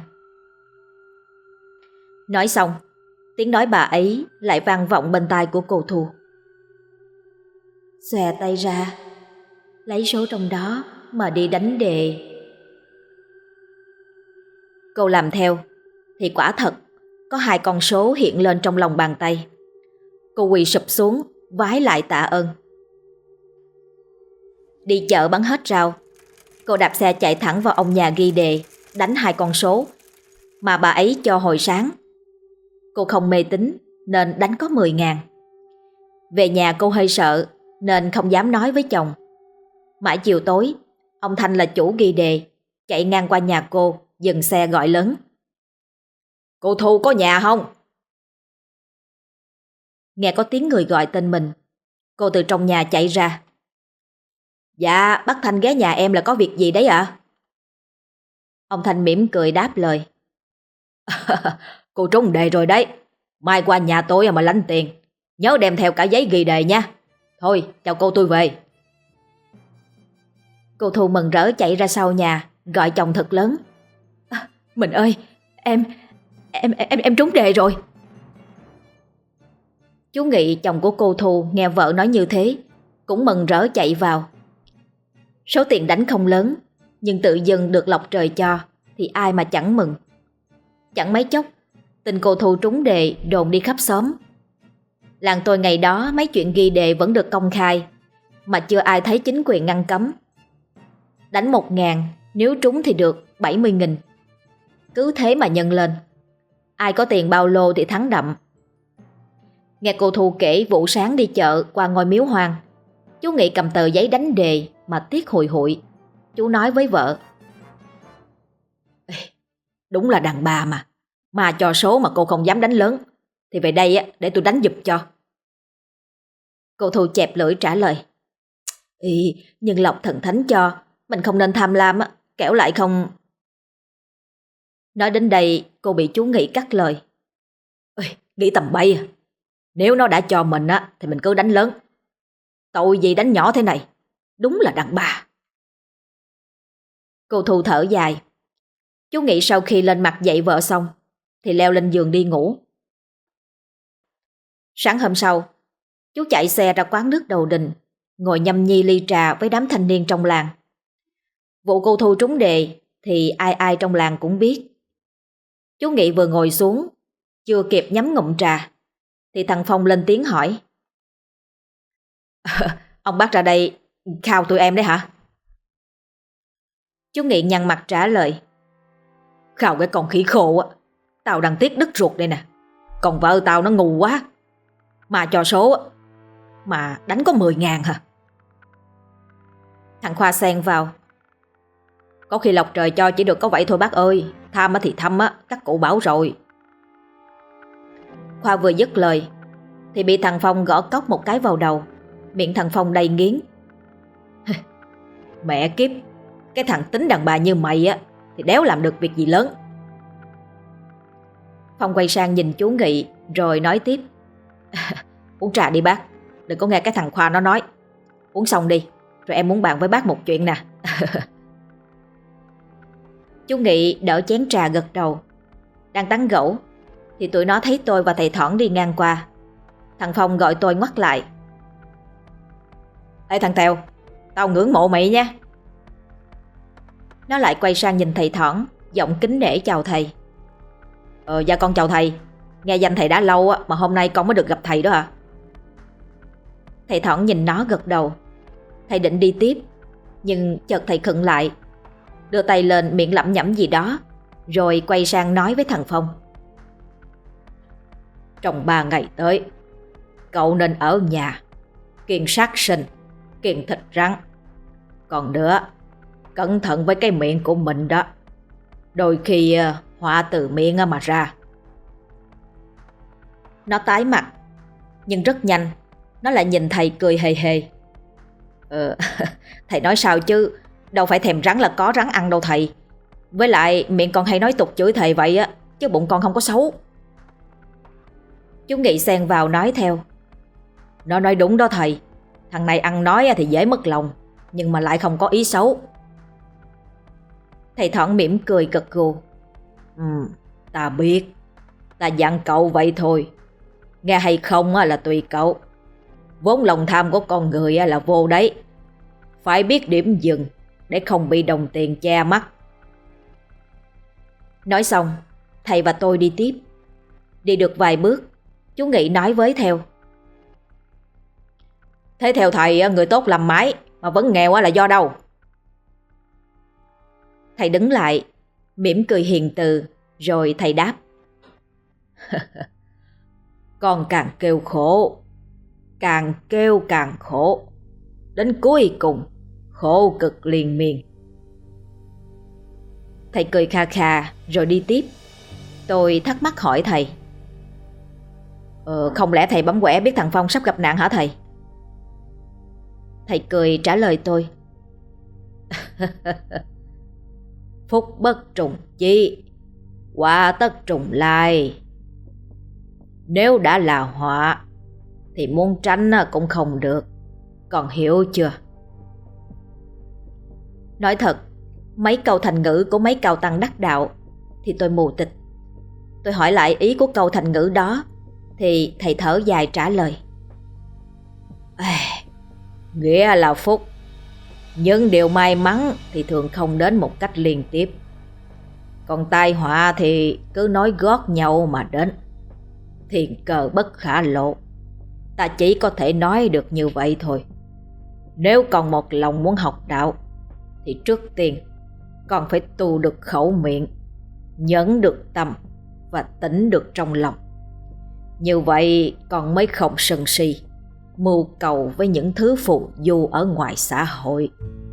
Nói xong, tiếng nói bà ấy lại vang vọng bên tai của cô Thu. Xòe tay ra, lấy số trong đó mà đi đánh đề. Cô làm theo, thì quả thật có 2 con số hiện lên trong lòng bàn tay. Cô quỳ sụp xuống, vái lại tạ ơn. Đi chợ bán hết rau, cô đạp xe chạy thẳng vào ông nhà ghi đề, đánh 2 con số mà bà ấy cho hồi sáng. Cô không mê tín nên đánh có 10.000. Về nhà cô hơi sợ nên không dám nói với chồng. Mãi chiều tối, ông Thanh là chủ ghi đề chạy ngang qua nhà cô, dừng xe gọi lớn. Cô Thu có nhà không? Nghe có tiếng người gọi tên mình, cô từ trong nhà chạy ra. Dạ, bác Thanh ghé nhà em là có việc gì đấy ạ? Ông Thanh mỉm cười đáp lời. Cô trúng đề rồi đấy. Mai qua nhà tôi mà lãnh tiền. Nhớ đem theo cả giấy ghi đề nha. Thôi, chào cô, tôi về. Cô Thu mừng rỡ chạy ra sau nhà, gọi chồng thật lớn. Mình ơi, em trúng đề rồi. Chú Nghị, chồng của cô Thu, nghe vợ nói như thế, cũng mừng rỡ chạy vào. Số tiền đánh không lớn, nhưng tự dưng được lộc trời cho thì ai mà chẳng mừng. Chẳng mấy chốc, tin cô Thu trúng đề đồn đi khắp xóm. Làng tôi ngày đó mấy chuyện ghi đề vẫn được công khai, mà chưa ai thấy chính quyền ngăn cấm. Đánh 1.000, nếu trúng thì được 70.000. Cứ thế mà nhân lên. Ai có tiền bao lô thì thắng đậm. Nghe cô Thu kể vụ sáng đi chợ qua ngôi miếu hoang, chú Nghị cầm tờ giấy đánh đề mà tiếc hùi hụi. Chú nói với vợ. Đúng là đàn bà mà cho số mà cô không dám đánh lớn, thì về đây để tôi đánh giùm cho. Cô Thu chẹp lưỡi trả lời. Nhưng lộc thần thánh cho, mình không nên tham lam kẻo lại không. Nói đến đây cô bị chú Nghị cắt lời. Nghĩ tầm bay à. Nếu nó đã cho mình thì mình cứ đánh lớn. Tội gì đánh nhỏ thế này. Đúng là đàn bà. Cô Thu thở dài. Chú Nghị sau khi lên mặt dạy vợ xong thì leo lên giường đi ngủ. Sáng hôm sau, chú chạy xe ra quán nước đầu đình, ngồi nhâm nhi ly trà với đám thanh niên trong làng. Vụ cô Thu trúng đề thì ai ai trong làng cũng biết. Chú Nghị vừa ngồi xuống, chưa kịp nhắm ngụm trà thì thằng Phong lên tiếng hỏi. Ông bác ra đây khao tụi em đấy hả? Chú Nghị nhăn mặt trả lời. Khao cái con khỉ khô á, tao đang tiếc đứt ruột đây nè. Còn vợ tao nó ngu quá, mà cho số mà đánh có 10.000 hả? Thằng Khoa xen vào. Có khi lộc trời cho chỉ được có vậy thôi bác ơi. Tham thì thăm các cụ bảo rồi. Khoa vừa dứt lời thì bị thằng Phong gõ cốc một cái vào đầu. Miệng thằng Phong đầy nghiến. Mẹ kiếp, cái thằng tính đàn bà như mày thì đéo làm được việc gì lớn. Phong quay sang nhìn chú Nghị rồi nói tiếp. Uống trà đi bác, đừng có nghe cái thằng Khoa nó nói. Uống xong đi, rồi em muốn bàn với bác một chuyện nè. Chú Nghị đỡ chén trà gật đầu. Đang tán gẫu thì tụi nó thấy tôi và thầy Thỏn đi ngang qua. Thằng Phong gọi tôi ngoắt lại. Ê thằng Tèo, tao ngưỡng mộ mày nha. Nó lại quay sang nhìn thầy Thỏn giọng kính nể chào thầy. Dạ con chào thầy. Nghe danh thầy đã lâu mà hôm nay con mới được gặp thầy đó hả? Thầy Thỏn nhìn nó gật đầu. Thầy định đi tiếp, nhưng chợt thầy khựng lại, đưa tay lên miệng lẩm nhẩm gì đó, rồi quay sang nói với thằng Phong. Trong 3 ngày tới, cậu nên ở nhà, kiêng sát sinh, kiêng thịt rắn. Còn nữa, cẩn thận với cái miệng của mình đó. Đôi khi họa từ miệng mà ra. Nó tái mặt, nhưng rất nhanh nó lại nhìn thầy cười hề hề. Thầy nói sao chứ, đâu phải thèm rắn là có rắn ăn đâu thầy. Với lại miệng con hay nói tục chửi thầy vậy á, chứ bụng con không có xấu. Chú Nghị xen vào nói theo. Nó nói đúng đó thầy. Thằng này ăn nói thì dễ mất lòng, nhưng mà lại không có ý xấu. Thầy Thỏn mỉm cười gật gù. Ta biết. Ta dặn cậu vậy thôi. Nghe hay không là tùy cậu. Vốn lòng tham của con người là vô đấy. Phải biết điểm dừng để không bị đồng tiền che mắt. Nói xong, thầy và tôi đi tiếp. Đi được vài bước, chú Nghị nói với theo. Thế theo thầy, người tốt làm mãi mà vẫn nghèo là do đâu? Thầy đứng lại, mỉm cười hiền từ, rồi thầy đáp. Con càng kêu khổ, càng kêu càng khổ, đến cuối cùng khổ cực liền miên. Thầy cười kha kha rồi đi tiếp. Tôi thắc mắc hỏi thầy. Không lẽ thầy bấm quẻ biết thằng Phong sắp gặp nạn hả thầy? Thầy cười trả lời tôi. Phúc bất trùng chi, quả tất trùng lai. Nếu đã là họa thì muốn tránh cũng không được. Còn hiểu chưa? Nói thật, mấy câu thành ngữ của mấy cao tăng đắc đạo thì tôi mù tịt. Tôi hỏi lại ý của câu thành ngữ đó thì thầy thở dài trả lời. Nghĩa là phúc. Những điều may mắn thì thường không đến một cách liên tiếp. Còn tai họa thì cứ nói gót nhau mà đến. Thiên cơ bất khả lộ. Ta chỉ có thể nói được như vậy thôi. Nếu còn một lòng muốn học đạo thì trước tiên con phải tu được khẩu miệng, nhẫn được tâm và tĩnh được trong lòng. Như vậy con mới không sân si, mưu cầu với những thứ phù du ở ngoài xã hội.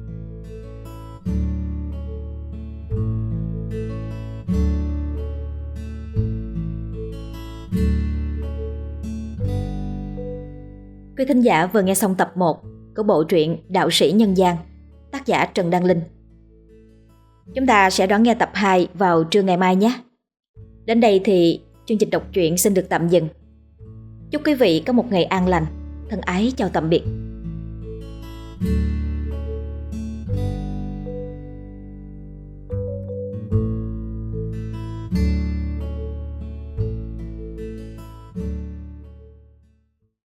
Quý thính giả vừa nghe xong tập 1 của bộ truyện Đạo sĩ nhân gian, tác giả Trần Đăng Linh. Chúng ta sẽ đón nghe tập 2 vào trưa ngày mai nhé. Đến đây thì chương trình đọc truyện xin được tạm dừng. Chúc quý vị có một ngày an lành. Thân ái chào tạm biệt.